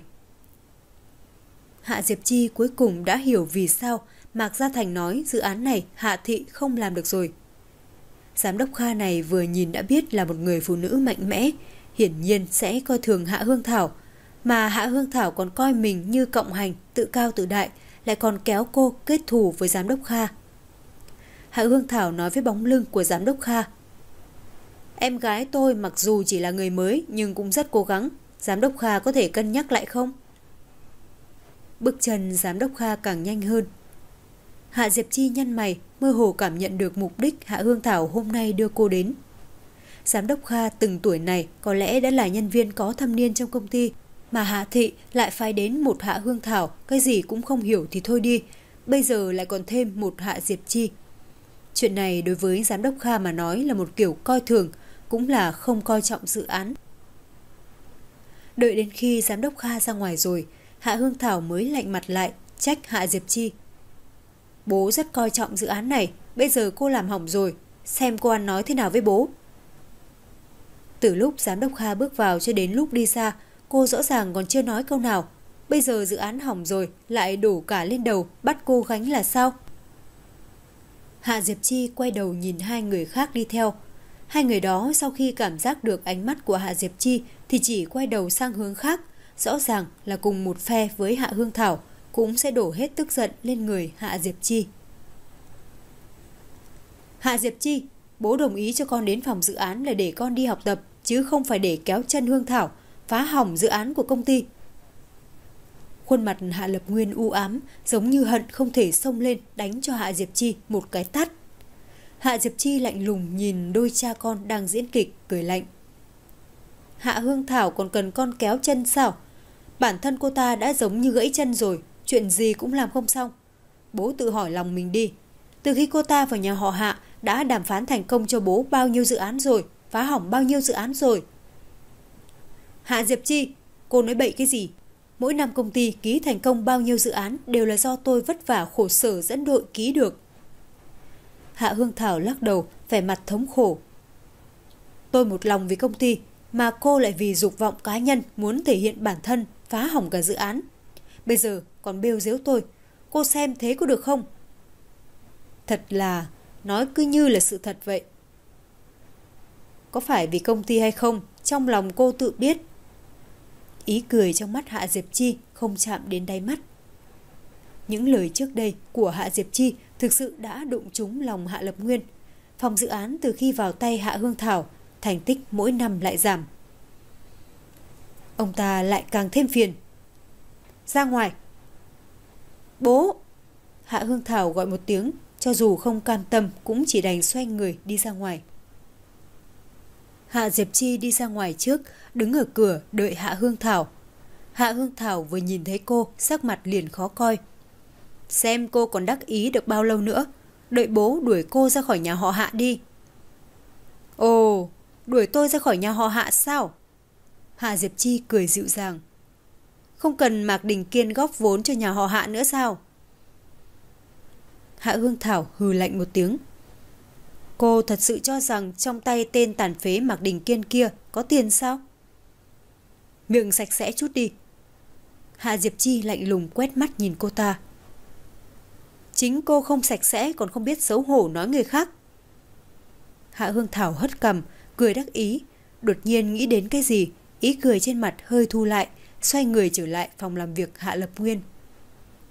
Hạ Diệp Chi cuối cùng đã hiểu vì sao Mạc Gia Thành nói dự án này Hạ Thị không làm được rồi. Giám đốc Kha này vừa nhìn đã biết là một người phụ nữ mạnh mẽ, hiển nhiên sẽ coi thường Hạ Hương Thảo, mà Hạ Hương Thảo còn coi mình như cộng hành, tự cao tự đại, lại còn kéo cô kết thù với giám đốc Kha. Hạ Hương Thảo nói với bóng lưng của giám đốc Kha: Em gái tôi mặc dù chỉ là người mới nhưng cũng rất cố gắng, giám đốc Kha có thể cân nhắc lại không? Bước chân giám đốc Kha càng nhanh hơn. Hạ Diệp Chi nhăn mày, mơ hồ cảm nhận được mục đích Hạ Hương Thảo hôm nay đưa cô đến. Giám đốc Kha từng tuổi này có lẽ đã là nhân viên có thâm niên trong công ty, mà Hạ Thị lại phái đến một Hạ Hương Thảo, cái gì cũng không hiểu thì thôi đi, bây giờ lại còn thêm một Hạ Diệp Chi. Chuyện này đối với giám đốc Kha mà nói là một kiểu coi thường, cũng là không coi trọng dự án. Đợi đến khi giám đốc Kha ra ngoài rồi, Hạ Hương Thảo mới lạnh mặt lại, trách Hạ Diệp Chi. Bố rất coi trọng dự án này, bây giờ cô làm hỏng rồi, xem cô ăn nói thế nào với bố. Từ lúc giám đốc Kha bước vào cho đến lúc đi ra, cô rõ ràng còn chưa nói câu nào. Bây giờ dự án hỏng rồi, lại đổ cả lên đầu, bắt cô gánh là sao? Hạ Diệp Chi quay đầu nhìn hai người khác đi theo. Hai người đó sau khi cảm giác được ánh mắt của Hạ Diệp Chi thì chỉ quay đầu sang hướng khác, rõ ràng là cùng một phe với Hạ Hương Thảo, cũng sẽ đổ hết tức giận lên người Hạ Diệp Chi. Hạ Diệp Chi, bố đồng ý cho con đến phòng dự án là để con đi học tập, chứ không phải để kéo chân Hương Thảo, phá hỏng dự án của công ty. Khuôn mặt Hạ Lập Nguyên u ám, giống như hận không thể xông lên đánh cho Hạ Diệp Chi một cái tát. Hạ Diệp Chi lạnh lùng nhìn đôi cha con đang diễn kịch, cười lạnh. Hạ Hương Thảo còn cần con kéo chân sao? Bản thân cô ta đã giống như gãy chân rồi, chuyện gì cũng làm không xong. Bố tự hỏi lòng mình đi. Từ khi cô ta vào nhà họ Hạ đã đàm phán thành công cho bố bao nhiêu dự án rồi, phá hỏng bao nhiêu dự án rồi. Hạ Diệp Chi, cô nói bậy cái gì? Mỗi năm công ty ký thành công bao nhiêu dự án đều là do tôi vất vả khổ sở dẫn đội ký được. Hạ Hương Thảo lắc đầu, vẻ mặt thống khổ. Tôi một lòng vì công ty, mà cô lại vì dục vọng cá nhân muốn thể hiện bản thân, phá hỏng cả dự án. Bây giờ còn bêu giếu tôi, cô xem thế có được không? Thật là, nói cứ như là sự thật vậy. Có phải vì công ty hay không, trong lòng cô tự biết. Ý cười trong mắt Hạ Diệp Chi không chạm đến đáy mắt. Những lời trước đây của Hạ Diệp Chi thực sự đã đụng trúng lòng Hạ Lập Nguyên. Phòng dự án từ khi vào tay Hạ Hương Thảo, thành tích mỗi năm lại giảm. Ông ta lại càng thêm phiền. Ra ngoài. Bố! Hạ Hương Thảo gọi một tiếng, cho dù không cam tâm cũng chỉ đành xoay người đi ra ngoài. Hạ Diệp Chi đi ra ngoài trước, đứng ở cửa đợi Hạ Hương Thảo. Hạ Hương Thảo vừa nhìn thấy cô, sắc mặt liền khó coi. Xem cô còn đắc ý được bao lâu nữa, đợi bố đuổi cô ra khỏi nhà họ Hạ đi. Ồ, đuổi tôi ra khỏi nhà họ Hạ sao? Hạ Diệp Chi cười dịu dàng. Không cần Mạc Đình Kiên góp vốn cho nhà họ Hạ nữa sao? Hạ Hương Thảo hừ lạnh một tiếng. Cô thật sự cho rằng trong tay tên tàn phế Mạc Đình Kiên kia có tiền sao? Miệng sạch sẽ chút đi. Hạ Diệp Chi lạnh lùng quét mắt nhìn cô ta. Chính cô không sạch sẽ còn không biết xấu hổ nói người khác. Hạ Hương Thảo hất cằm, cười đắc ý, đột nhiên nghĩ đến cái gì, ý cười trên mặt hơi thu lại, xoay người trở lại phòng làm việc Hạ Lập Nguyên.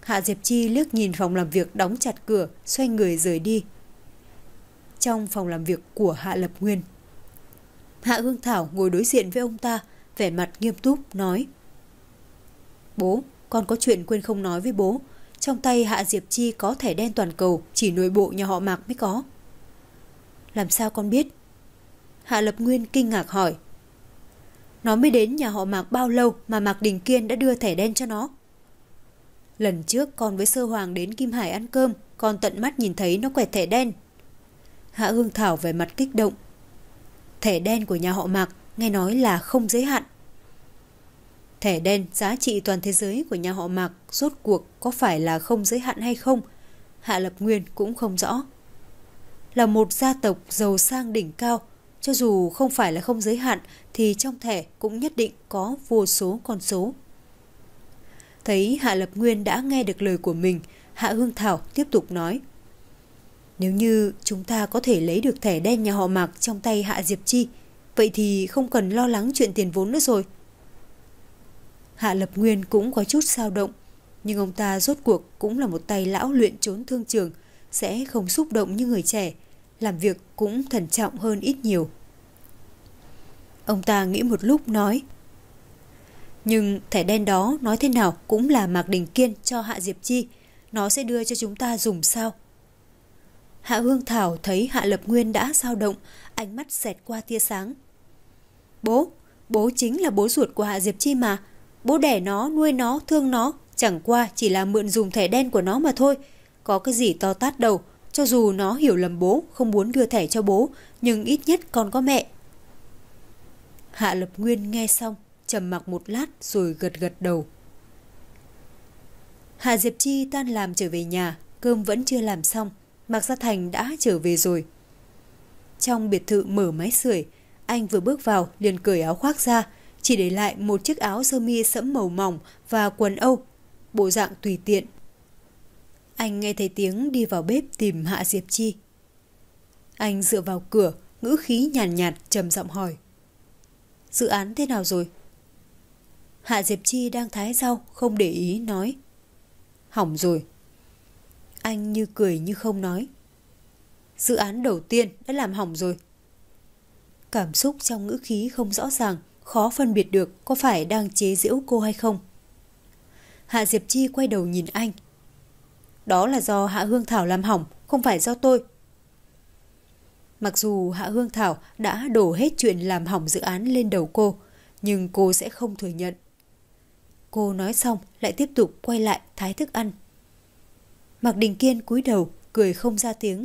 Hạ Diệp Chi liếc nhìn phòng làm việc đóng chặt cửa, xoay người rời đi. Trong phòng làm việc của Hạ Lập Nguyên, Hạ Hương Thảo ngồi đối diện với ông ta, vẻ mặt nghiêm túc nói: Bố, con có chuyện quên không nói với bố. Trong tay Hạ Diệp Chi có thẻ đen toàn cầu, chỉ nội bộ nhà họ Mạc mới có. Làm sao con biết? Hạ Lập Nguyên kinh ngạc hỏi. Nó mới đến nhà họ Mạc bao lâu mà Mạc Đình Kiên đã đưa thẻ đen cho nó? Lần trước con với Sơ Hoàng đến Kim Hải ăn cơm, con tận mắt nhìn thấy nó quẹt thẻ đen. Hạ Hương Thảo vẻ mặt kích động. Thẻ đen của nhà họ Mạc nghe nói là không giới hạn. Thẻ đen giá trị toàn thế giới của nhà họ Mạc rốt cuộc có phải là không giới hạn hay không? Hạ Lập Nguyên cũng không rõ. Là một gia tộc giàu sang đỉnh cao, cho dù không phải là không giới hạn thì trong thẻ cũng nhất định có vô số con số. Thấy Hạ Lập Nguyên đã nghe được lời của mình, Hạ Hương Thảo tiếp tục nói: Nếu như chúng ta có thể lấy được thẻ đen nhà họ Mạc trong tay Hạ Diệp Chi, vậy thì không cần lo lắng chuyện tiền vốn nữa rồi. Hạ Lập Nguyên cũng có chút dao động, nhưng ông ta rốt cuộc cũng là một tay lão luyện trốn thương trường, sẽ không xúc động như người trẻ, làm việc cũng thận trọng hơn ít nhiều. Ông ta nghĩ một lúc nói: Nhưng thẻ đen đó nói thế nào cũng là Mạc Đình Kiên cho Hạ Diệp Chi, nó sẽ đưa cho chúng ta dùng sao? Hạ Hương Thảo thấy Hạ Lập Nguyên đã dao động, ánh mắt xẹt qua tia sáng. Bố, bố chính là bố ruột của Hạ Diệp Chi mà. Bố đẻ nó, nuôi nó, thương nó, chẳng qua chỉ là mượn dùng thẻ đen của nó mà thôi. Có cái gì to tát đâu, cho dù nó hiểu lầm bố, không muốn đưa thẻ cho bố, nhưng ít nhất còn có mẹ. Hạ Lập Nguyên nghe xong, trầm mặc một lát rồi gật gật đầu. Hạ Diệp Chi tan làm trở về nhà, cơm vẫn chưa làm xong, Mạc Gia Thành đã trở về rồi. Trong biệt thự mở máy sưởi, anh vừa bước vào liền cởi áo khoác ra, chỉ để lại một chiếc áo sơ mi sẫm màu mỏng và quần âu, bộ dạng tùy tiện. Anh nghe thấy tiếng đi vào bếp tìm Hạ Diệp Chi. Anh dựa vào cửa, ngữ khí nhàn nhạt, nhạt trầm giọng hỏi: Dự án thế nào rồi? Hạ Diệp Chi đang thái rau, không để ý nói: Hỏng rồi. Anh như cười như không nói: Dự án đầu tiên đã làm hỏng rồi. Cảm xúc trong ngữ khí không rõ ràng, khó phân biệt được có phải đang chế giễu cô hay không. Hạ Diệp Chi quay đầu nhìn anh: Đó là do Hạ Hương Thảo làm hỏng, không phải do tôi. Mặc dù Hạ Hương Thảo đã đổ hết chuyện làm hỏng dự án lên đầu cô, nhưng cô sẽ không thừa nhận. Cô nói xong lại tiếp tục quay lại thái thức ăn. Mạc Đình Kiên cúi đầu, cười không ra tiếng.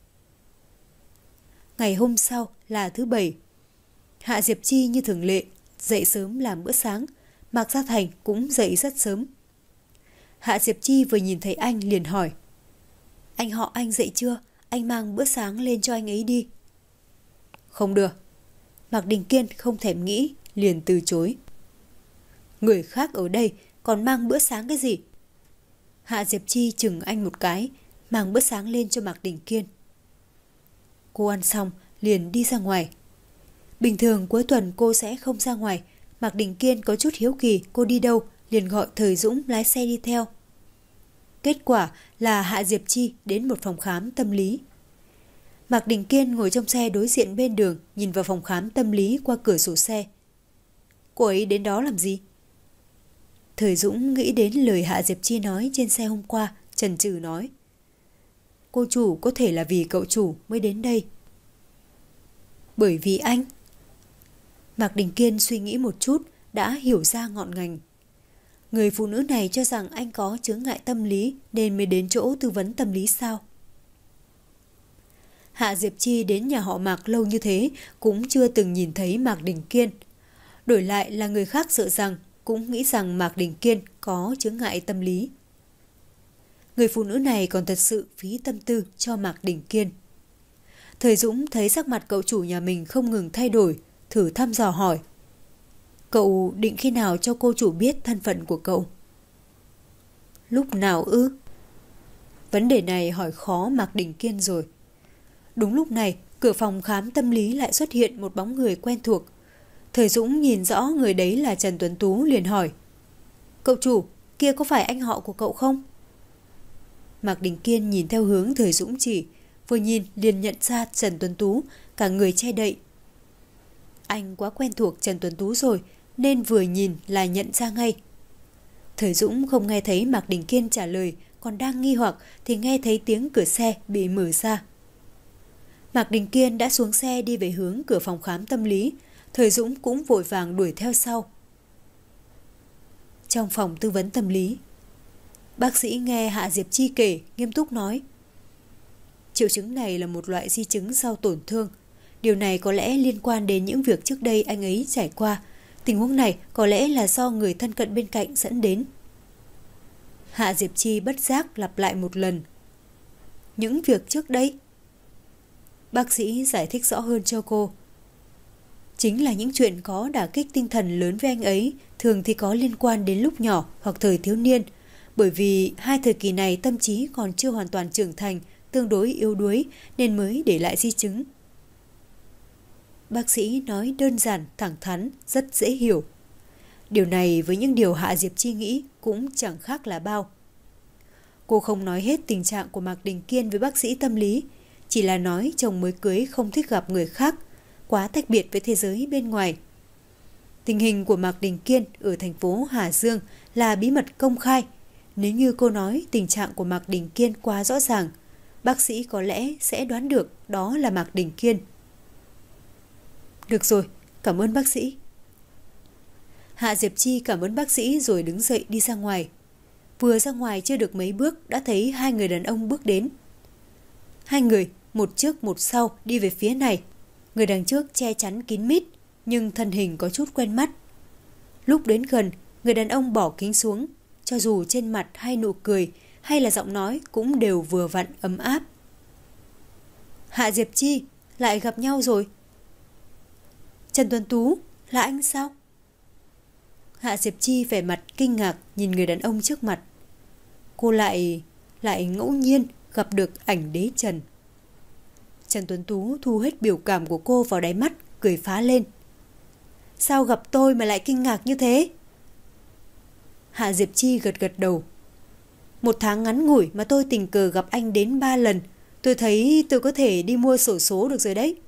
Ngày hôm sau là thứ Bảy. Hạ Diệp Chi như thường lệ, dậy sớm làm bữa sáng. Mạc Gia Thành cũng dậy rất sớm. Hạ Diệp Chi vừa nhìn thấy anh liền hỏi: Anh họ anh dậy chưa? Anh mang bữa sáng lên cho anh ấy đi. Không được. Mạc Đình Kiên không thèm nghĩ, liền từ chối. Người khác ở đây còn mang bữa sáng cái gì? Hạ Diệp Chi chừng anh một cái, mang bữa sáng lên cho Mạc Đình Kiên. Cô ăn xong liền đi ra ngoài. Bình thường cuối tuần cô sẽ không ra ngoài. Mạc Đình Kiên có chút hiếu kỳ cô đi đâu, liền gọi Thời Dũng lái xe đi theo. Kết quả là Hạ Diệp Chi đến một phòng khám tâm lý. Mạc Đình Kiên ngồi trong xe đối diện bên đường, nhìn vào phòng khám tâm lý qua cửa sổ xe. Cô ấy đến đó làm gì? Thời Dũng nghĩ đến lời Hạ Diệp Chi nói trên xe hôm qua, chần chừ nói: Cô chủ có thể là vì cậu chủ mới đến đây. Bởi vì anh. Mạc Đình Kiên suy nghĩ một chút, đã hiểu ra ngọn ngành. Người phụ nữ này cho rằng anh có chướng ngại tâm lý nên mới đến chỗ tư vấn tâm lý sao? Hạ Diệp Chi đến nhà họ Mạc lâu như thế cũng chưa từng nhìn thấy Mạc Đình Kiên. Đổi lại là người khác sợ rằng cũng nghĩ rằng Mạc Đình Kiên có chướng ngại tâm lý. Người phụ nữ này còn thật sự phí tâm tư cho Mạc Đình Kiên. Thời Dũng thấy sắc mặt cậu chủ nhà mình không ngừng thay đổi, thử thăm dò hỏi: Cậu định khi nào cho cô chủ biết thân phận của cậu? Lúc nào ư? Vấn đề này hỏi khó Mạc Đình Kiên rồi. Đúng lúc này, cửa phòng khám tâm lý lại xuất hiện một bóng người quen thuộc. Thời Dũng nhìn rõ người đấy là Trần Tuấn Tú liền hỏi: Cậu chủ, kia có phải anh họ của cậu không? Mạc Đình Kiên nhìn theo hướng Thời Dũng chỉ, vừa nhìn liền nhận ra Trần Tuấn Tú, cả người che đậy. Anh quá quen thuộc Trần Tuấn Tú rồi, nên vừa nhìn là nhận ra ngay. Thời Dũng không nghe thấy Mạc Đình Kiên trả lời, còn đang nghi hoặc thì nghe thấy tiếng cửa xe bị mở ra. Mạc Đình Kiên đã xuống xe đi về hướng cửa phòng khám tâm lý, Thời Dũng cũng vội vàng đuổi theo sau. Trong phòng tư vấn tâm lý, bác sĩ nghe Hạ Diệp Chi kể, nghiêm túc nói: triệu chứng này là một loại di chứng sau tổn thương. Điều này có lẽ liên quan đến những việc trước đây anh ấy trải qua. Tình huống này có lẽ là do người thân cận bên cạnh dẫn đến. Hạ Diệp Chi bất giác lặp lại một lần: những việc trước đây. Bác sĩ giải thích rõ hơn cho cô. Chính là những chuyện có đả kích tinh thần lớn với anh ấy, thường thì có liên quan đến lúc nhỏ hoặc thời thiếu niên. Bởi vì hai thời kỳ này tâm trí còn chưa hoàn toàn trưởng thành, tương đối yếu đuối nên mới để lại di chứng. Bác sĩ nói đơn giản, thẳng thắn, rất dễ hiểu. Điều này với những điều Hạ Diệp Chi nghĩ cũng chẳng khác là bao. Cô không nói hết tình trạng của Mạc Đình Kiên với bác sĩ tâm lý, chỉ là nói chồng mới cưới không thích gặp người khác, quá tách biệt với thế giới bên ngoài. Tình hình của Mạc Đình Kiên ở thành phố Hà Dương là bí mật công khai. Nếu như cô nói tình trạng của Mạc Đình Kiên quá rõ ràng, bác sĩ có lẽ sẽ đoán được đó là Mạc Đình Kiên. Được rồi, cảm ơn bác sĩ. Hạ Diệp Chi cảm ơn bác sĩ rồi đứng dậy đi ra ngoài. Vừa ra ngoài chưa được mấy bước đã thấy hai người đàn ông bước đến. Hai người, một trước một sau đi về phía này. Người đằng trước che chắn kín mít, nhưng thân hình có chút quen mắt. Lúc đến gần, người đàn ông bỏ kính xuống, cho dù trên mặt hay nụ cười hay là giọng nói cũng đều vừa vặn ấm áp. Hạ Diệp Chi, lại gặp nhau rồi. Trần Tuấn Tú, là anh sao? Hạ Diệp Chi vẻ mặt kinh ngạc nhìn người đàn ông trước mặt. Cô lại, lại ngẫu nhiên gặp được ảnh đế Trần. Trần Tuấn Tú thu hết biểu cảm của cô vào đáy mắt, cười phá lên. Sao gặp tôi mà lại kinh ngạc như thế? Hạ Diệp Chi gật gật đầu. Một tháng ngắn ngủi mà tôi tình cờ gặp anh đến ba lần. Tôi thấy tôi có thể đi mua xổ số được rồi đấy.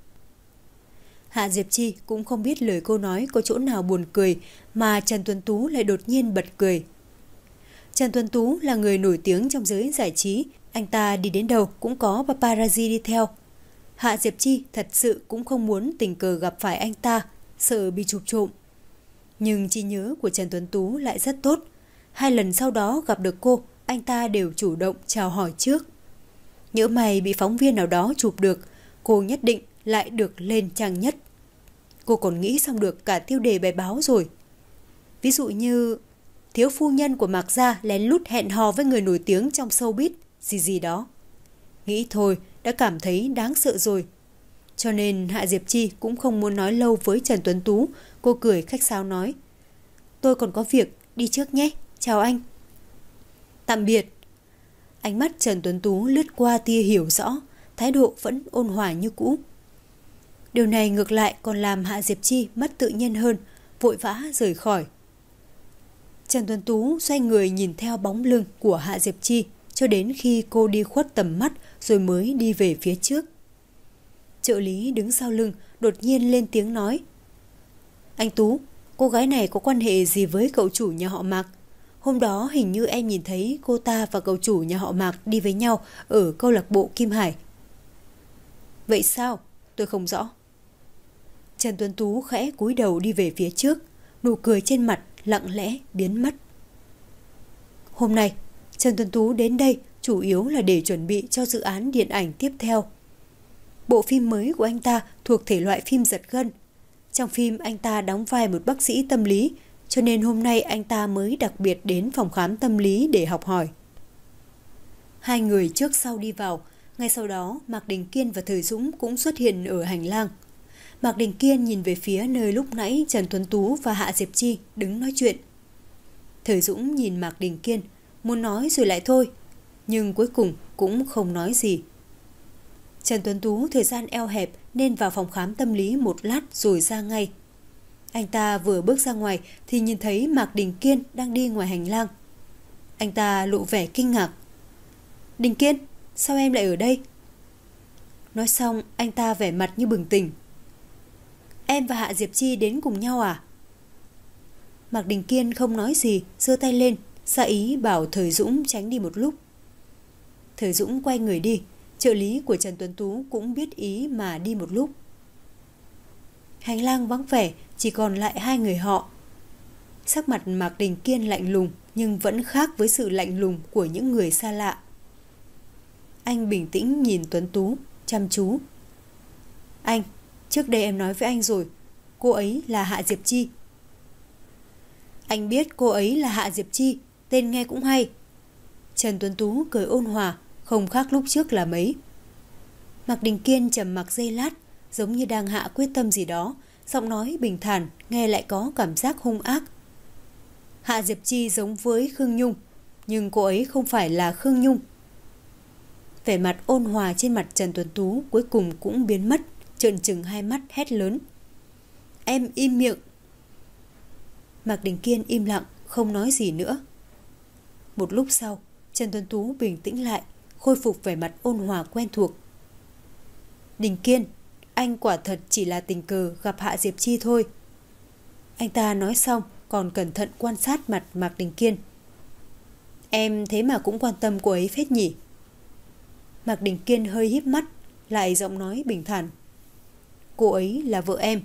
Hạ Diệp Chi cũng không biết lời cô nói có chỗ nào buồn cười mà Trần Tuấn Tú lại đột nhiên bật cười. Trần Tuấn Tú là người nổi tiếng trong giới giải trí. Anh ta đi đến đâu cũng có paparazzi đi theo. Hạ Diệp Chi thật sự cũng không muốn tình cờ gặp phải anh ta, sợ bị chụp trộm. Nhưng trí nhớ của Trần Tuấn Tú lại rất tốt. Hai lần sau đó gặp được cô, anh ta đều chủ động chào hỏi trước. Nhỡ mày bị phóng viên nào đó chụp được, cô nhất định lại được lên trang nhất. Cô còn nghĩ xong được cả tiêu đề bài báo rồi. Ví dụ như thiếu phu nhân của Mạc Gia lén lút hẹn hò với người nổi tiếng trong showbiz, gì gì đó. Nghĩ thôi đã cảm thấy đáng sợ rồi. Cho nên Hạ Diệp Chi cũng không muốn nói lâu với Trần Tuấn Tú. Cô cười khách sáo nói: tôi còn có việc, đi trước nhé, chào anh. Tạm biệt. Ánh mắt Trần Tuấn Tú lướt qua tia hiểu rõ, thái độ vẫn ôn hòa như cũ. Điều này ngược lại còn làm Hạ Diệp Chi mất tự nhiên hơn, vội vã rời khỏi. Trần Tuấn Tú xoay người nhìn theo bóng lưng của Hạ Diệp Chi cho đến khi cô đi khuất tầm mắt rồi mới đi về phía trước. Trợ lý đứng sau lưng đột nhiên lên tiếng nói: anh Tú, cô gái này có quan hệ gì với cậu chủ nhà họ Mạc? Hôm đó hình như em nhìn thấy cô ta và cậu chủ nhà họ Mạc đi với nhau ở câu lạc bộ Kim Hải. Vậy sao? Tôi không rõ. Trần Tuấn Tú khẽ cúi đầu đi về phía trước, nụ cười trên mặt lặng lẽ biến mất. Hôm nay, Trần Tuấn Tú đến đây chủ yếu là để chuẩn bị cho dự án điện ảnh tiếp theo. Bộ phim mới của anh ta thuộc thể loại phim giật gân. Trong phim anh ta đóng vai một bác sĩ tâm lý, cho nên hôm nay anh ta mới đặc biệt đến phòng khám tâm lý để học hỏi. Hai người trước sau đi vào, ngay sau đó Mạc Đình Kiên và Thời Dũng cũng xuất hiện ở hành lang. Mạc Đình Kiên nhìn về phía nơi lúc nãy Trần Tuấn Tú và Hạ Diệp Chi đứng nói chuyện. Thời Dũng nhìn Mạc Đình Kiên, muốn nói rồi lại thôi, nhưng cuối cùng cũng không nói gì. Trần Tuấn Tú thời gian eo hẹp nên vào phòng khám tâm lý một lát rồi ra ngay. Anh ta vừa bước ra ngoài thì nhìn thấy Mạc Đình Kiên đang đi ngoài hành lang. Anh ta lộ vẻ kinh ngạc. Đình Kiên, sao em lại ở đây? Nói xong, anh ta vẻ mặt như bừng tỉnh. Em và Hạ Diệp Chi đến cùng nhau à? Mạc Đình Kiên không nói gì, giơ tay lên, ra ý bảo Thời Dũng tránh đi một lúc. Thời Dũng quay người đi, trợ lý của Trần Tuấn Tú cũng biết ý mà đi một lúc. Hành lang vắng vẻ, chỉ còn lại hai người họ. Sắc mặt Mạc Đình Kiên lạnh lùng nhưng vẫn khác với sự lạnh lùng của những người xa lạ. Anh bình tĩnh nhìn Tuấn Tú, chăm chú. Anh, trước đây em nói với anh rồi, cô ấy là Hạ Diệp Chi. Anh biết cô ấy là Hạ Diệp Chi, tên nghe cũng hay. Trần Tuấn Tú cười ôn hòa, không khác lúc trước là mấy. Mạc Đình Kiên trầm mặc giây lát, giống như đang hạ quyết tâm gì đó, giọng nói bình thản, nghe lại có cảm giác hung ác. Hạ Diệp Chi giống với Khương Nhung, nhưng cô ấy không phải là Khương Nhung. Vẻ mặt ôn hòa trên mặt Trần Tuấn Tú cuối cùng cũng biến mất, trợn trừng hai mắt hét lớn. Em im miệng. Mạc Đình Kiên im lặng, không nói gì nữa. Một lúc sau, Trần Tuấn Tú bình tĩnh lại, khôi phục vẻ mặt ôn hòa quen thuộc. Đình Kiên, anh quả thật chỉ là tình cờ gặp Hạ Diệp Chi thôi. Anh ta nói xong, còn cẩn thận quan sát mặt Mạc Đình Kiên. Em thế mà cũng quan tâm cô ấy phết nhỉ? Mạc Đình Kiên hơi híp mắt, lại giọng nói bình thản. Cô ấy là vợ em.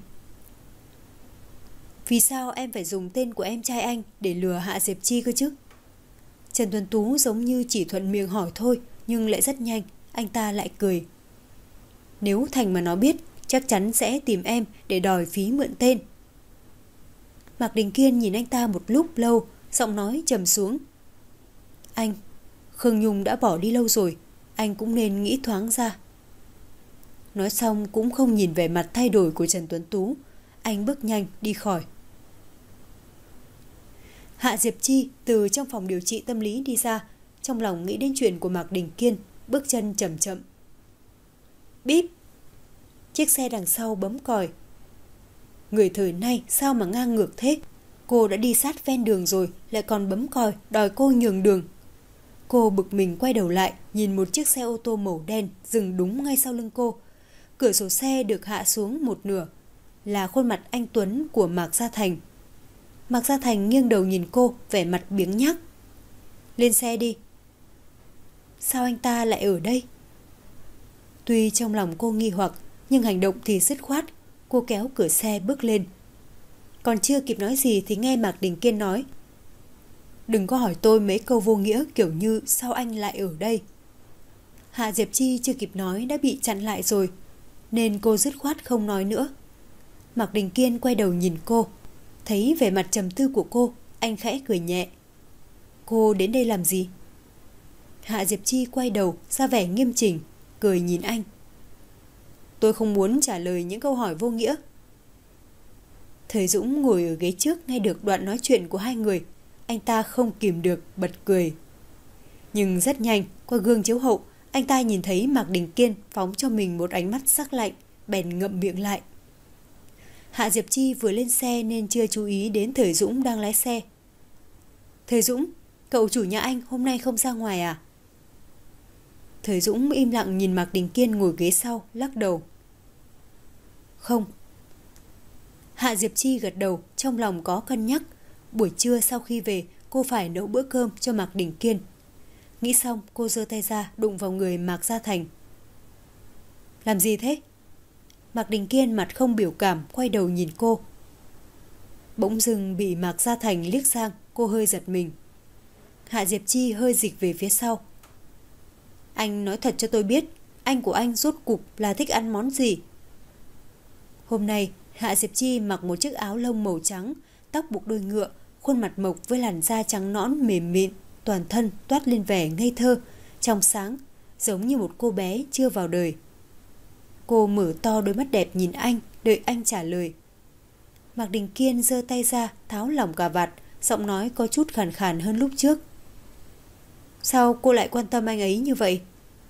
Vì sao em phải dùng tên của em trai anh để lừa Hạ Diệp Chi cơ chứ? Trần Tuấn Tú giống như chỉ thuận miệng hỏi thôi, nhưng lại rất nhanh, anh ta lại cười. Nếu Thành mà nó biết, chắc chắn sẽ tìm em để đòi phí mượn tên. Mạc Đình Kiên nhìn anh ta một lúc lâu, giọng nói trầm xuống. Anh, Khương Nhung đã bỏ đi lâu rồi, anh cũng nên nghĩ thoáng ra. Nói xong cũng không nhìn vẻ mặt thay đổi của Trần Tuấn Tú, anh bước nhanh đi khỏi. Hạ Diệp Chi từ trong phòng điều trị tâm lý đi ra, trong lòng nghĩ đến chuyện của Mạc Đình Kiên, bước chân chậm chậm. Bíp! Chiếc xe đằng sau bấm còi. Người thời nay sao mà ngang ngược thế? Cô đã đi sát ven đường rồi, lại còn bấm còi, đòi cô nhường đường. Cô bực mình quay đầu lại, nhìn một chiếc xe ô tô màu đen dừng đúng ngay sau lưng cô. Cửa sổ xe được hạ xuống một nửa, là khuôn mặt anh Tuấn của Mạc Gia Thành. Mạc Gia Thành nghiêng đầu nhìn cô, vẻ mặt biếng nhác. Lên xe đi. Sao anh ta lại ở đây? Tuy trong lòng cô nghi hoặc, nhưng hành động thì dứt khoát. Cô kéo cửa xe bước lên. Còn chưa kịp nói gì thì nghe Mạc Đình Kiên nói. Đừng có hỏi tôi mấy câu vô nghĩa kiểu như sao anh lại ở đây. Hạ Diệp Chi chưa kịp nói đã bị chặn lại rồi, nên cô dứt khoát không nói nữa. Mạc Đình Kiên quay đầu nhìn cô, thấy vẻ mặt trầm tư của cô, anh khẽ cười nhẹ. Cô đến đây làm gì? Hạ Diệp Chi quay đầu ra vẻ nghiêm chỉnh, cười nhìn anh. Tôi không muốn trả lời những câu hỏi vô nghĩa. Thời Dũng ngồi ở ghế trước nghe được đoạn nói chuyện của hai người, anh ta không kìm được bật cười. Nhưng rất nhanh, qua gương chiếu hậu, anh ta nhìn thấy Mạc Đình Kiên phóng cho mình một ánh mắt sắc lạnh, bèn ngậm miệng lại. Hạ Diệp Chi vừa lên xe nên chưa chú ý đến Thời Dũng đang lái xe. Thời Dũng, cậu chủ nhà anh hôm nay không ra ngoài à? Thời Dũng im lặng nhìn Mạc Đình Kiên ngồi ghế sau, lắc đầu. Không. Hạ Diệp Chi gật đầu, trong lòng có cân nhắc. Buổi trưa sau khi về, cô phải nấu bữa cơm cho Mạc Đình Kiên. Nghĩ xong, cô giơ tay ra đụng vào người Mạc Gia Thành. Làm gì thế? Mạc Đình Kiên mặt không biểu cảm, quay đầu nhìn cô. Bỗng dưng bị Mạc Gia Thành liếc sang, cô hơi giật mình. Hạ Diệp Chi hơi dịch về phía sau. Anh nói thật cho tôi biết, anh của anh rốt cục là thích ăn món gì? Hôm nay, Hạ Diệp Chi mặc một chiếc áo lông màu trắng, tóc buộc đuôi ngựa, khuôn mặt mộc với làn da trắng nõn mềm mịn, toàn thân toát lên vẻ ngây thơ, trong sáng, giống như một cô bé chưa vào đời. Cô mở to đôi mắt đẹp nhìn anh, đợi anh trả lời. Mạc Đình Kiên giơ tay ra, tháo lỏng cà vạt, giọng nói có chút khàn khàn hơn lúc trước. Sao cô lại quan tâm anh ấy như vậy?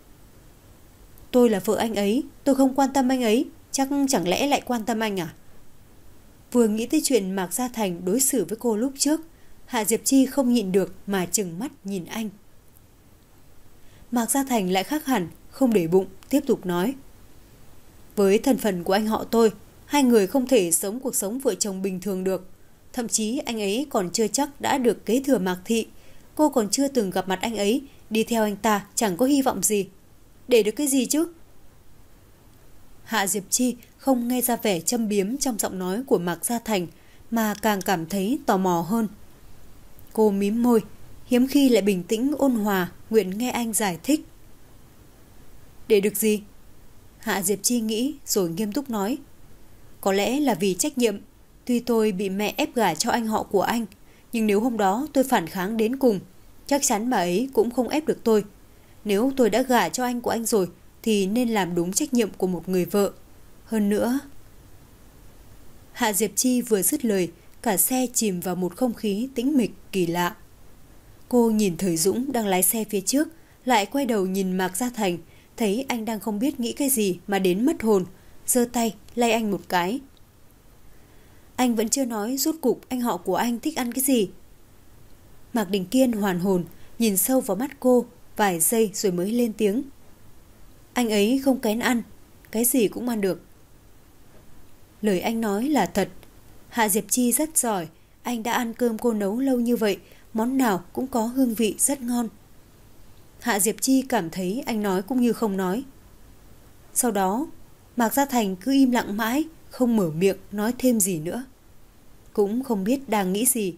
Tôi là vợ anh ấy, tôi không quan tâm anh ấy, chắc chẳng lẽ lại quan tâm anh à? Vừa nghĩ tới chuyện Mạc Gia Thành đối xử với cô lúc trước, Hạ Diệp Chi không nhịn được mà trừng mắt nhìn anh. Mạc Gia Thành lại khác hẳn, không để bụng, tiếp tục nói. Với thân phận của anh họ tôi, hai người không thể sống cuộc sống vợ chồng bình thường được. Thậm chí anh ấy còn chưa chắc đã được kế thừa Mạc Thị. Cô còn chưa từng gặp mặt anh ấy, đi theo anh ta chẳng có hy vọng gì. Để được cái gì chứ? Hạ Diệp Chi không nghe ra vẻ châm biếm trong giọng nói của Mạc Gia Thành, mà càng cảm thấy tò mò hơn. Cô mím môi, hiếm khi lại bình tĩnh ôn hòa, nguyện nghe anh giải thích. Để được gì? Hạ Diệp Chi nghĩ rồi nghiêm túc nói. Có lẽ là vì trách nhiệm. Tuy tôi bị mẹ ép gả cho anh họ của anh, nhưng nếu hôm đó tôi phản kháng đến cùng, chắc chắn bà ấy cũng không ép được tôi. Nếu tôi đã gả cho anh của anh rồi, thì nên làm đúng trách nhiệm của một người vợ. Hơn nữa... Hạ Diệp Chi vừa dứt lời, cả xe chìm vào một không khí tĩnh mịch kỳ lạ. Cô nhìn Thời Dũng đang lái xe phía trước, lại quay đầu nhìn Mạc Gia Thành, thấy anh đang không biết nghĩ cái gì mà đến mất hồn, giơ tay lay anh một cái. Anh vẫn chưa nói rốt cục anh họ của anh thích ăn cái gì. Mạc Đình Kiên hoàn hồn, nhìn sâu vào mắt cô vài giây rồi mới lên tiếng. Anh ấy không kén ăn, cái gì cũng ăn được. Lời anh nói là thật. Hạ Diệp Chi rất giỏi, anh đã ăn cơm cô nấu lâu như vậy, món nào cũng có hương vị rất ngon. Hạ Diệp Chi cảm thấy anh nói cũng như không nói. Sau đó, Mạc Gia Thành cứ im lặng mãi, không mở miệng nói thêm gì nữa. Cũng không biết đang nghĩ gì.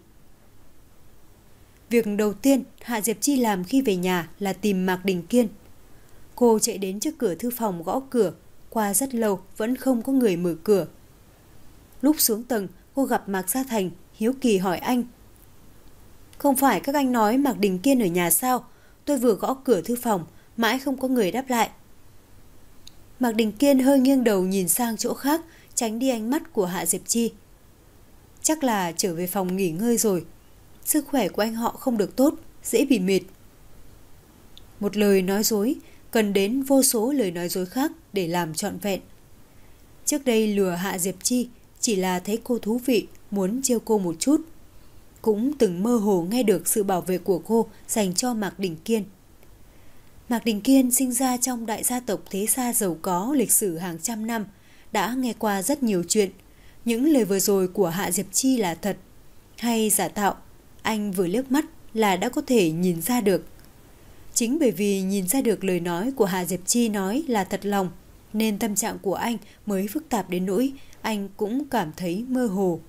Việc đầu tiên Hạ Diệp Chi làm khi về nhà là tìm Mạc Đình Kiên. Cô chạy đến trước cửa thư phòng gõ cửa, qua rất lâu vẫn không có người mở cửa. Lúc xuống tầng, cô gặp Mạc Gia Thành, hiếu kỳ hỏi anh. Không phải các anh nói Mạc Đình Kiên ở nhà sao? Tôi vừa gõ cửa thư phòng, mãi không có người đáp lại. Mạc Đình Kiên hơi nghiêng đầu nhìn sang chỗ khác, tránh đi ánh mắt của Hạ Diệp Chi. Chắc là trở về phòng nghỉ ngơi rồi. Sức khỏe của anh họ không được tốt, dễ bị mệt. Một lời nói dối cần đến vô số lời nói dối khác để làm trọn vẹn. Trước đây lừa Hạ Diệp Chi chỉ là thấy cô thú vị, muốn trêu cô một chút. Cũng từng mơ hồ nghe được sự bảo vệ của cô dành cho Mạc Đình Kiên. Mạc Đình Kiên sinh ra trong đại gia tộc thế gia giàu có lịch sử hàng trăm năm, đã nghe qua rất nhiều chuyện. Những lời vừa rồi của Hạ Diệp Chi là thật hay giả tạo, anh vừa liếc mắt là đã có thể nhìn ra được. Chính bởi vì nhìn ra được lời nói của Hạ Diệp Chi nói là thật lòng, nên tâm trạng của anh mới phức tạp đến nỗi anh cũng cảm thấy mơ hồ.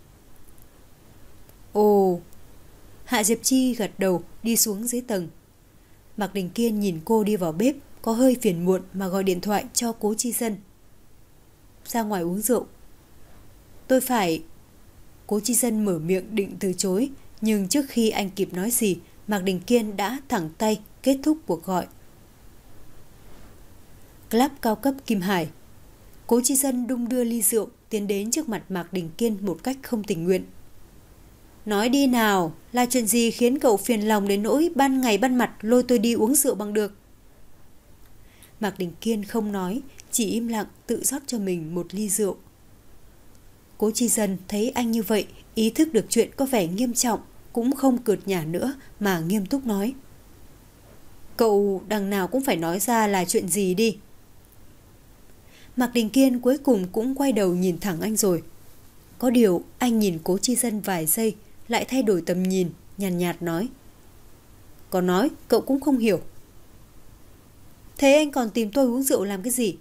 Ồ! Hạ Diệp Chi gật đầu đi xuống dưới tầng. Mạc Đình Kiên nhìn cô đi vào bếp, có hơi phiền muộn mà gọi điện thoại cho Cố Chi Dân. Ra ngoài uống rượu. Tôi phải... Cố Chi Dân mở miệng định từ chối, nhưng trước khi anh kịp nói gì, Mạc Đình Kiên đã thẳng tay kết thúc cuộc gọi. Club cao cấp Kim Hải. Cố Chi Dân đung đưa ly rượu tiến đến trước mặt Mạc Đình Kiên một cách không tình nguyện. Nói đi nào, là chuyện gì khiến cậu phiền lòng đến nỗi ban ngày ban mặt lôi tôi đi uống rượu bằng được? Mạc Đình Kiên không nói, chỉ im lặng tự rót cho mình một ly rượu. Cố Chi Dân thấy anh như vậy, ý thức được chuyện có vẻ nghiêm trọng, cũng không cợt nhả nữa mà nghiêm túc nói. Cậu đằng nào cũng phải nói ra là chuyện gì đi. Mạc Đình Kiên cuối cùng cũng quay đầu nhìn thẳng anh rồi. Có điều anh nhìn Cố Chi Dân vài giây, lại thay đổi tầm nhìn, nhàn nhạt, nhạt nói. Còn nói cậu cũng không hiểu. Thế anh còn tìm tôi uống rượu làm cái gì?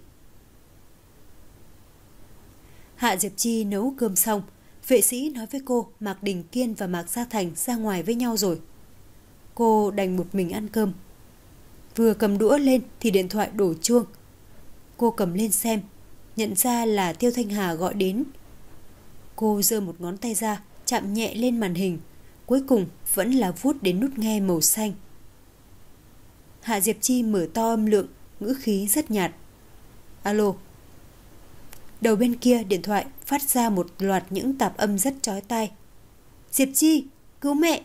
Hạ Diệp Chi nấu cơm xong, vệ sĩ nói với cô Mạc Đình Kiên và Mạc Gia Thành ra ngoài với nhau rồi. Cô đành một mình ăn cơm. Vừa cầm đũa lên thì điện thoại đổ chuông. Cô cầm lên xem, nhận ra là Tiêu Thanh Hà gọi đến. Cô giơ một ngón tay ra, chạm nhẹ lên màn hình, cuối cùng vẫn là vuốt đến nút nghe màu xanh. Hạ Diệp Chi mở to âm lượng, ngữ khí rất nhạt. Alo. Đầu bên kia điện thoại phát ra một loạt những tạp âm rất chói tai. Diệp Chi, cứu mẹ.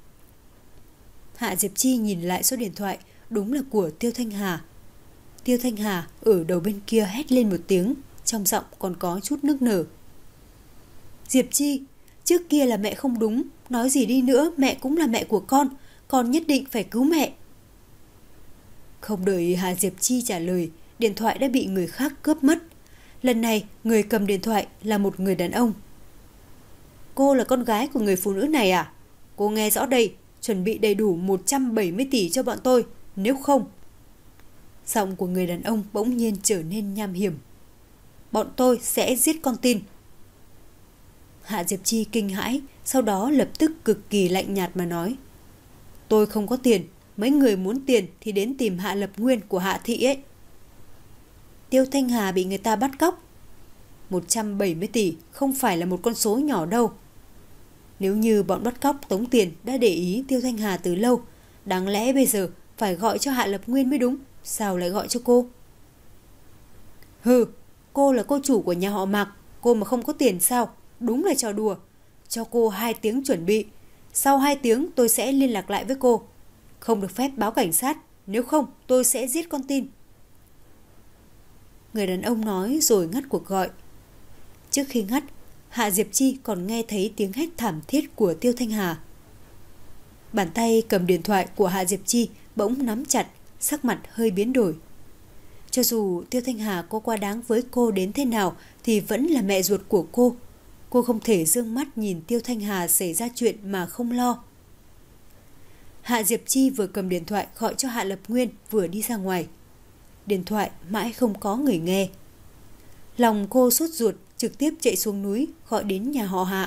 Hạ Diệp Chi nhìn lại số điện thoại, đúng là của Tiêu Thanh Hà. Tiêu Thanh Hà ở đầu bên kia hét lên một tiếng, trong giọng còn có chút nức nở. Diệp Chi, trước kia là mẹ không đúng, nói gì đi nữa mẹ cũng là mẹ của con, con nhất định phải cứu mẹ. Không đợi Hạ Diệp Chi trả lời, điện thoại đã bị người khác cướp mất. Lần này, người cầm điện thoại là một người đàn ông. Cô là con gái của người phụ nữ này à? Cô nghe rõ đây, chuẩn bị đầy đủ một trăm bảy mươi tỷ cho bọn tôi, nếu không... Giọng của người đàn ông bỗng nhiên trở nên nham hiểm. Bọn tôi sẽ giết con tin. Hạ Diệp Chi kinh hãi, sau đó lập tức cực kỳ lạnh nhạt mà nói. Tôi không có tiền, mấy người muốn tiền thì đến tìm Hạ Lập Nguyên của Hạ Thị ấy. Tiêu Thanh Hà bị người ta bắt cóc. một trăm bảy mươi tỷ không phải là một con số nhỏ đâu. Nếu như bọn bắt cóc tống tiền đã để ý Tiêu Thanh Hà từ lâu, đáng lẽ bây giờ phải gọi cho Hạ Lập Nguyên mới đúng. Sao lại gọi cho cô? Hừ, cô là cô chủ của nhà họ Mạc, cô mà không có tiền sao? Đúng là trò đùa. Cho cô hai tiếng chuẩn bị. Sau hai tiếng tôi sẽ liên lạc lại với cô. Không được phép báo cảnh sát, nếu không tôi sẽ giết con tin. Người đàn ông nói rồi ngắt cuộc gọi. Trước khi ngắt, Hạ Diệp Chi còn nghe thấy tiếng hét thảm thiết của Tiêu Thanh Hà. Bàn tay cầm điện thoại của Hạ Diệp Chi bỗng nắm chặt, sắc mặt hơi biến đổi. Cho dù Tiêu Thanh Hà có quá đáng với cô đến thế nào thì vẫn là mẹ ruột của cô. Cô không thể dương mắt nhìn Tiêu Thanh Hà xảy ra chuyện mà không lo. Hạ Diệp Chi vừa cầm điện thoại gọi cho Hạ Lập Nguyên vừa đi ra ngoài. Điện thoại mãi không có người nghe. Lòng cô sốt ruột, trực tiếp chạy xuống núi gọi đến nhà họ Hạ.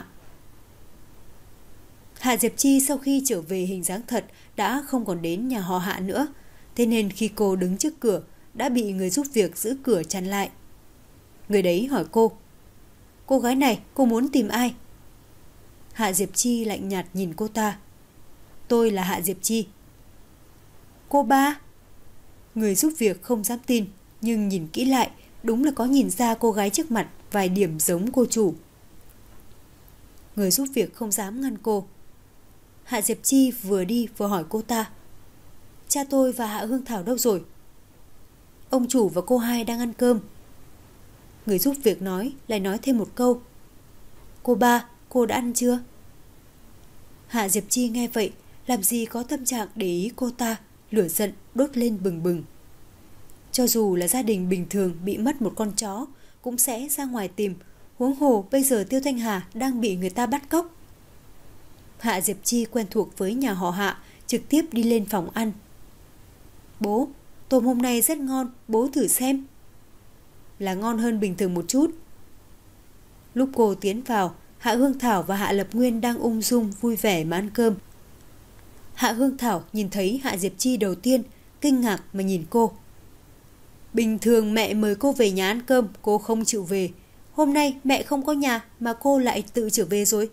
Hạ Diệp Chi sau khi trở về hình dáng thật đã không còn đến nhà họ Hạ nữa. Thế nên khi cô đứng trước cửa đã bị người giúp việc giữ cửa chặn lại. Người đấy hỏi cô. Cô gái này cô muốn tìm ai? Hạ Diệp Chi lạnh nhạt nhìn cô ta. Tôi là Hạ Diệp Chi. Cô ba? Người giúp việc không dám tin, nhưng nhìn kỹ lại đúng là có nhìn ra cô gái trước mặt vài điểm giống cô chủ. Người giúp việc không dám ngăn cô. Hạ Diệp Chi vừa đi vừa hỏi cô ta. Cha tôi và Hạ Hương Thảo đâu rồi? Ông chủ và cô hai đang ăn cơm. Người giúp việc nói lại nói thêm một câu. Cô ba, cô đã ăn chưa? Hạ Diệp Chi nghe vậy, làm gì có tâm trạng để ý cô ta, lửa giận đốt lên bừng bừng. Cho dù là gia đình bình thường bị mất một con chó cũng sẽ ra ngoài tìm, huống hồ bây giờ Tiêu Thanh Hà đang bị người ta bắt cóc. Hạ Diệp Chi quen thuộc với nhà họ Hạ, trực tiếp đi lên phòng ăn. Bố, tôm hôm nay rất ngon, bố thử xem. Là ngon hơn bình thường một chút. Lúc cô tiến vào, Hạ Hương Thảo và Hạ Lập Nguyên đang ung dung vui vẻ mà ăn cơm. Hạ Hương Thảo nhìn thấy Hạ Diệp Chi đầu tiên, kinh ngạc mà nhìn cô. Bình thường mẹ mời cô về nhà ăn cơm, cô không chịu về. Hôm nay mẹ không có nhà mà cô lại tự trở về rồi.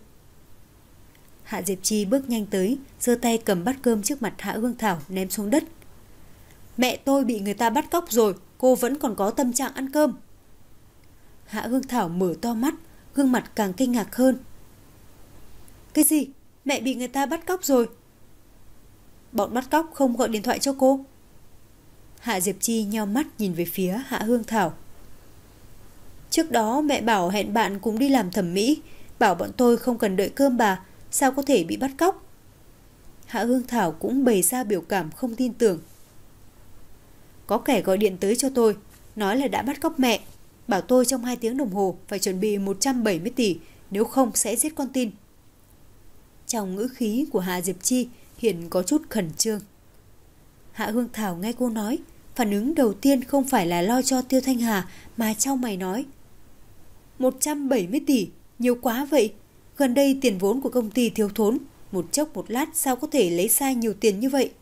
Hạ Diệp Chi bước nhanh tới, giơ tay cầm bát cơm trước mặt Hạ Hương Thảo ném xuống đất. Mẹ tôi bị người ta bắt cóc rồi, cô vẫn còn có tâm trạng ăn cơm. Hạ Hương Thảo mở to mắt, gương mặt càng kinh ngạc hơn. Cái gì? Mẹ bị người ta bắt cóc rồi? Bọn bắt cóc không gọi điện thoại cho cô? Hạ Diệp Chi nheo mắt nhìn về phía Hạ Hương Thảo. Trước đó mẹ bảo hẹn bạn cùng đi làm thẩm mỹ, bảo bọn tôi không cần đợi cơm bà, sao có thể bị bắt cóc? Hạ Hương Thảo cũng bày ra biểu cảm không tin tưởng. Có kẻ gọi điện tới cho tôi, nói là đã bắt cóc mẹ, bảo tôi trong hai tiếng đồng hồ phải chuẩn bị một trăm bảy mươi tỷ, nếu không sẽ giết con tin. Trong ngữ khí của Hạ Diệp Chi hiện có chút khẩn trương. Hạ Hương Thảo nghe cô nói, phản ứng đầu tiên không phải là lo cho Tiêu Thanh Hà mà chau mày nói. một trăm bảy mươi tỷ, nhiều quá vậy. Gần đây tiền vốn của công ty thiếu thốn, một chốc một lát sao có thể lấy sai nhiều tiền như vậy?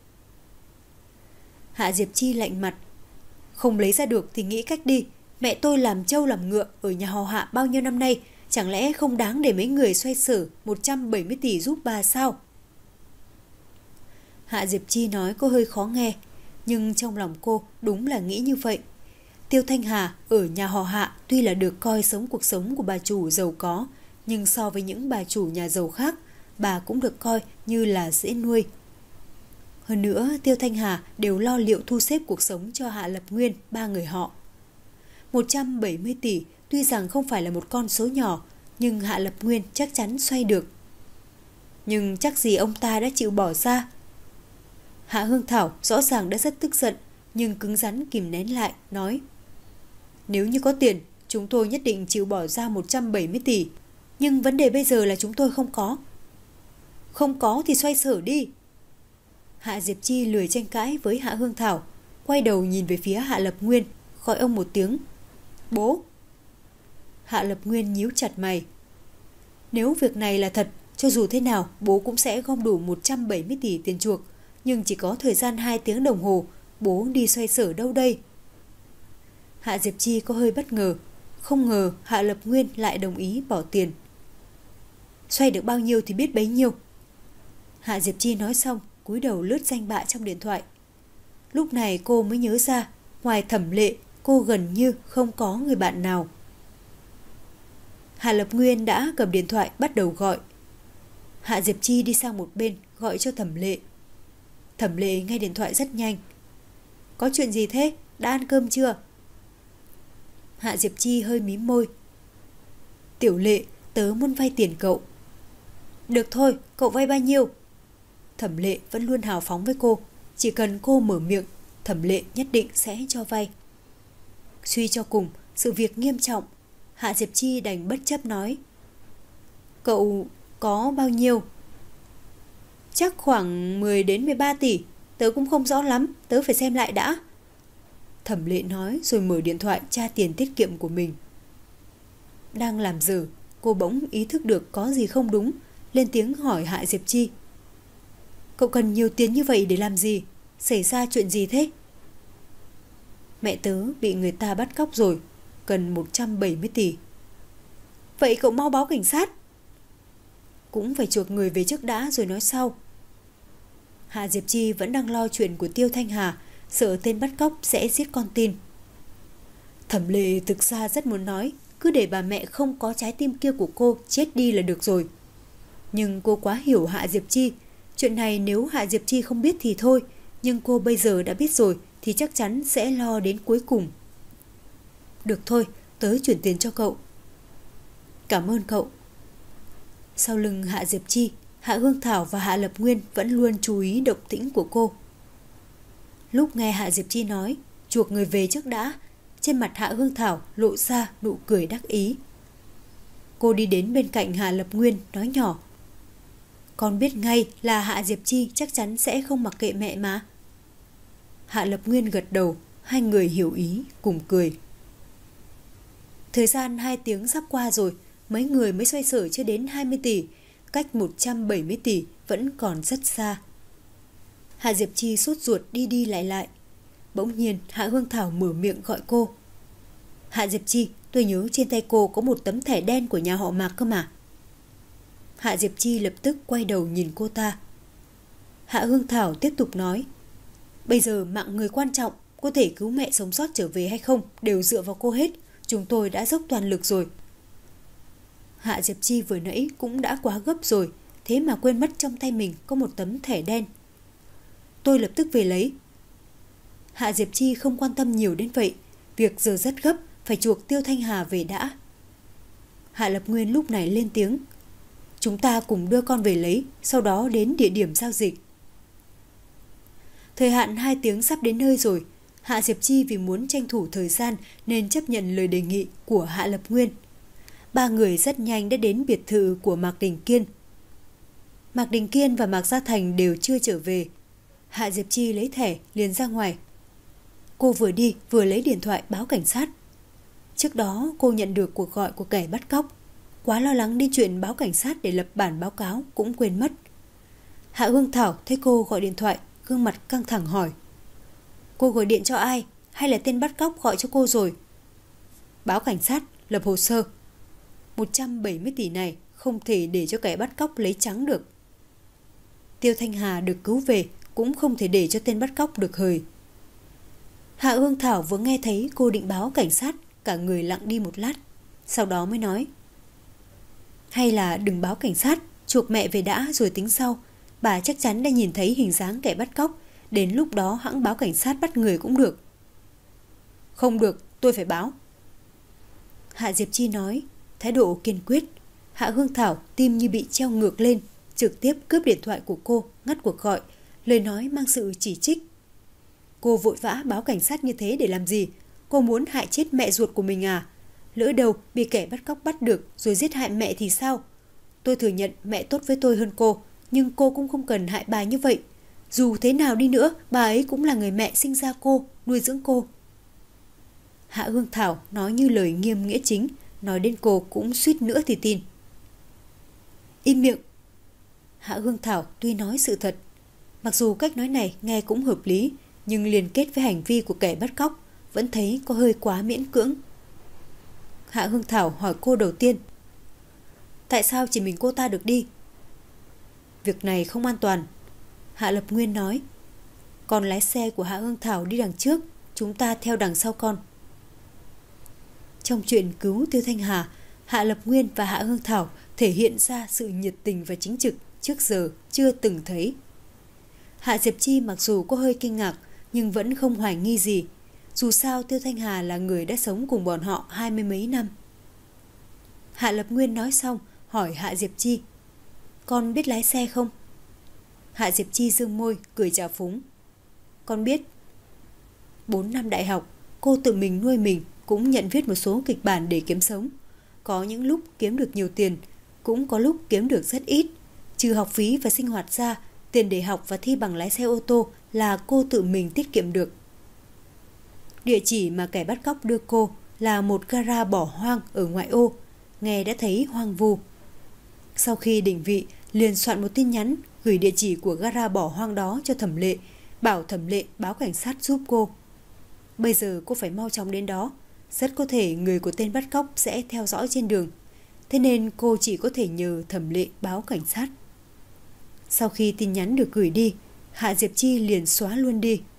Hạ Diệp Chi lạnh mặt. Không lấy ra được thì nghĩ cách đi. Mẹ tôi làm trâu làm ngựa ở nhà họ Hạ bao nhiêu năm nay, chẳng lẽ không đáng để mấy người xoay sở một trăm bảy mươi tỷ giúp bà sao? Hạ Diệp Chi nói cô hơi khó nghe, nhưng trong lòng cô đúng là nghĩ như vậy. Tiêu Thanh Hà ở nhà họ Hạ tuy là được coi sống cuộc sống của bà chủ giàu có, nhưng so với những bà chủ nhà giàu khác, bà cũng được coi như là dễ nuôi. Hơn nữa, Tiêu Thanh Hà đều lo liệu thu xếp cuộc sống cho Hạ Lập Nguyên, ba người họ. một trăm bảy mươi tỷ tuy rằng không phải là một con số nhỏ, nhưng Hạ Lập Nguyên chắc chắn xoay được. Nhưng chắc gì ông ta đã chịu bỏ ra. Hạ Hương Thảo rõ ràng đã rất tức giận, nhưng cứng rắn kìm nén lại, nói: Nếu như có tiền, chúng tôi nhất định chịu bỏ ra một trăm bảy mươi tỷ. Nhưng vấn đề bây giờ là chúng tôi không có. Không có thì xoay sở đi. Hạ Diệp Chi lười tranh cãi với Hạ Hương Thảo, quay đầu nhìn về phía Hạ Lập Nguyên, gọi ông một tiếng: Bố. Hạ Lập Nguyên nhíu chặt mày. Nếu việc này là thật, cho dù thế nào bố cũng sẽ gom đủ một trăm bảy mươi tỷ tiền chuộc. Nhưng chỉ có thời gian hai tiếng đồng hồ, bố đi xoay sở đâu đây? Hạ Diệp Chi có hơi bất ngờ. Không ngờ Hạ Lập Nguyên lại đồng ý bỏ tiền. Xoay được bao nhiêu thì biết bấy nhiêu. Hạ Diệp Chi nói xong, cúi đầu lướt danh bạ trong điện thoại. Lúc này cô mới nhớ ra, ngoài Thẩm Lệ, cô gần như không có người bạn nào. Hạ Lập Nguyên đã cầm điện thoại bắt đầu gọi. Hạ Diệp Chi đi sang một bên gọi cho Thẩm Lệ. Thẩm Lệ nghe điện thoại rất nhanh. Có chuyện gì thế? Đã ăn cơm chưa? Hạ Diệp Chi hơi mím môi. Tiểu Lệ, tớ muốn vay tiền cậu. Được thôi, cậu vay bao nhiêu? Thẩm Lệ vẫn luôn hào phóng với cô. Chỉ cần cô mở miệng, Thẩm Lệ nhất định sẽ cho vay. Suy cho cùng, sự việc nghiêm trọng. Hạ Diệp Chi đành bất chấp nói: Cậu có bao nhiêu? Chắc khoảng mười đến mười ba tỷ. Tớ cũng không rõ lắm, tớ phải xem lại đã. Thẩm Lệ nói rồi mở điện thoại tra tiền tiết kiệm của mình. Đang làm dở, cô bỗng ý thức được có gì không đúng, lên tiếng hỏi Hạ Diệp Chi: Cậu cần nhiều tiền như vậy để làm gì? Xảy ra chuyện gì thế? Mẹ tớ bị người ta bắt cóc rồi, cần một trăm bảy mươi tỷ. Vậy cậu mau báo cảnh sát. Cũng phải chuộc người về trước đã rồi nói sau. Hạ Diệp Chi vẫn đang lo chuyện của Tiêu Thanh Hà, sợ tên bắt cóc sẽ giết con tin. Thẩm Lệ thực ra rất muốn nói, cứ để bà mẹ không có trái tim kia của cô chết đi là được rồi. Nhưng cô quá hiểu Hạ Diệp Chi. Chuyện này nếu Hạ Diệp Chi không biết thì thôi, nhưng cô bây giờ đã biết rồi thì chắc chắn sẽ lo đến cuối cùng. Được thôi, tớ chuyển tiền cho cậu. Cảm ơn cậu. Sau lưng Hạ Diệp Chi, Hạ Hương Thảo và Hạ Lập Nguyên vẫn luôn chú ý động tĩnh của cô. Lúc nghe Hạ Diệp Chi nói chuộc người về trước đã, trên mặt Hạ Hương Thảo lộ ra nụ cười đắc ý. Cô đi đến bên cạnh Hạ Lập Nguyên nói nhỏ: Con biết ngay là Hạ Diệp Chi chắc chắn sẽ không mặc kệ mẹ mà. Hạ Lập Nguyên gật đầu, hai người hiểu ý cùng cười. Thời gian hai tiếng sắp qua rồi, mấy người mới xoay sở chưa đến hai mươi tỷ, cách một trăm bảy mươi tỷ vẫn còn rất xa. Hạ Diệp Chi sốt ruột đi đi lại lại. Bỗng nhiên Hạ Hương Thảo mở miệng gọi cô. Hạ Diệp Chi, tôi nhớ trên tay cô có một tấm thẻ đen của nhà họ Mạc cơ mà. Hạ Diệp Chi lập tức quay đầu nhìn cô ta. Hạ Hương Thảo tiếp tục nói: Bây giờ mạng người quan trọng, có thể cứu mẹ sống sót trở về hay không đều dựa vào cô hết. Chúng tôi đã dốc toàn lực rồi. Hạ Diệp Chi vừa nãy cũng đã quá gấp rồi, thế mà quên mất trong tay mình có một tấm thẻ đen. Tôi lập tức về lấy. Hạ Diệp Chi không quan tâm nhiều đến vậy. Việc giờ rất gấp, phải chuộc Tiêu Thanh Hà về đã. Hạ Lập Nguyên lúc này lên tiếng: Chúng ta cùng đưa con về lấy, sau đó đến địa điểm giao dịch. Thời hạn hai tiếng sắp đến nơi rồi. Hạ Diệp Chi vì muốn tranh thủ thời gian nên chấp nhận lời đề nghị của Hạ Lập Nguyên. Ba người rất nhanh đã đến biệt thự của Mạc Đình Kiên. Mạc Đình Kiên và Mạc Gia Thành đều chưa trở về. Hạ Diệp Chi lấy thẻ liền ra ngoài. Cô vừa đi vừa lấy điện thoại báo cảnh sát. Trước đó cô nhận được cuộc gọi của kẻ bắt cóc. Quá lo lắng đi chuyện báo cảnh sát để lập bản báo cáo cũng quên mất. Hạ Hương Thảo thấy cô gọi điện thoại, gương mặt căng thẳng hỏi: Cô gọi điện cho ai? Hay là tên bắt cóc gọi cho cô rồi? Báo cảnh sát, lập hồ sơ. một trăm bảy mươi tỷ này không thể để cho kẻ bắt cóc lấy trắng được. Tiêu Thanh Hà được cứu về cũng không thể để cho tên bắt cóc được hời. Hạ Hương Thảo vừa nghe thấy cô định báo cảnh sát, cả người lặng đi một lát, sau đó mới nói: Hay là đừng báo cảnh sát, chuộc mẹ về đã rồi tính sau. Bà chắc chắn đã nhìn thấy hình dáng kẻ bắt cóc, đến lúc đó hẵng báo cảnh sát bắt người cũng được. Không được, tôi phải báo. Hạ Diệp Chi nói, thái độ kiên quyết. Hạ Hương Thảo tim như bị treo ngược lên, trực tiếp cướp điện thoại của cô, ngắt cuộc gọi, lời nói mang sự chỉ trích. Cô vội vã báo cảnh sát như thế để làm gì? Cô muốn hại chết mẹ ruột của mình à? Lỡ đầu bị kẻ bắt cóc bắt được rồi giết hại mẹ thì sao? Tôi thừa nhận mẹ tốt với tôi hơn cô, nhưng cô cũng không cần hại bà như vậy. Dù thế nào đi nữa, bà ấy cũng là người mẹ sinh ra cô, nuôi dưỡng cô. Hạ Hương Thảo nói như lời nghiêm nghĩa chính, nói đến cô cũng suýt nữa thì tin. Im miệng! Hạ Hương Thảo tuy nói sự thật, mặc dù cách nói này nghe cũng hợp lý, nhưng liên kết với hành vi của kẻ bắt cóc vẫn thấy có hơi quá miễn cưỡng. Hạ Hương Thảo hỏi cô đầu tiên. Tại sao chỉ mình cô ta được đi? Việc này không an toàn, Hạ Lập Nguyên nói. Còn lái xe của Hạ Hương Thảo đi đằng trước, chúng ta theo đằng sau con. Trong chuyện cứu Tiêu Thanh Hà, Hạ Lập Nguyên và Hạ Hương Thảo thể hiện ra sự nhiệt tình và chính trực trước giờ chưa từng thấy. Hạ Diệp Chi mặc dù có hơi kinh ngạc nhưng vẫn không hoài nghi gì. Dù sao Tiêu Thanh Hà là người đã sống cùng bọn họ hai mươi mấy năm. Hạ Lập Nguyên nói xong hỏi Hạ Diệp Chi. Con biết lái xe không? Hạ Diệp Chi dương môi cười trào phúng. Con biết. Bốn năm đại học, cô tự mình nuôi mình, cũng nhận viết một số kịch bản để kiếm sống. Có những lúc kiếm được nhiều tiền, cũng có lúc kiếm được rất ít. Trừ học phí và sinh hoạt ra, tiền để học và thi bằng lái xe ô tô là cô tự mình tiết kiệm được. Địa chỉ mà kẻ bắt cóc đưa cô là một gara bỏ hoang ở ngoại ô, nghe đã thấy hoang vu. Sau khi định vị, liền soạn một tin nhắn gửi địa chỉ của gara bỏ hoang đó cho Thẩm Lệ, bảo Thẩm Lệ báo cảnh sát giúp cô. Bây giờ cô phải mau chóng đến đó, rất có thể người của tên bắt cóc sẽ theo dõi trên đường. Thế nên cô chỉ có thể nhờ Thẩm Lệ báo cảnh sát. Sau khi tin nhắn được gửi đi, Hạ Diệp Chi liền xóa luôn đi.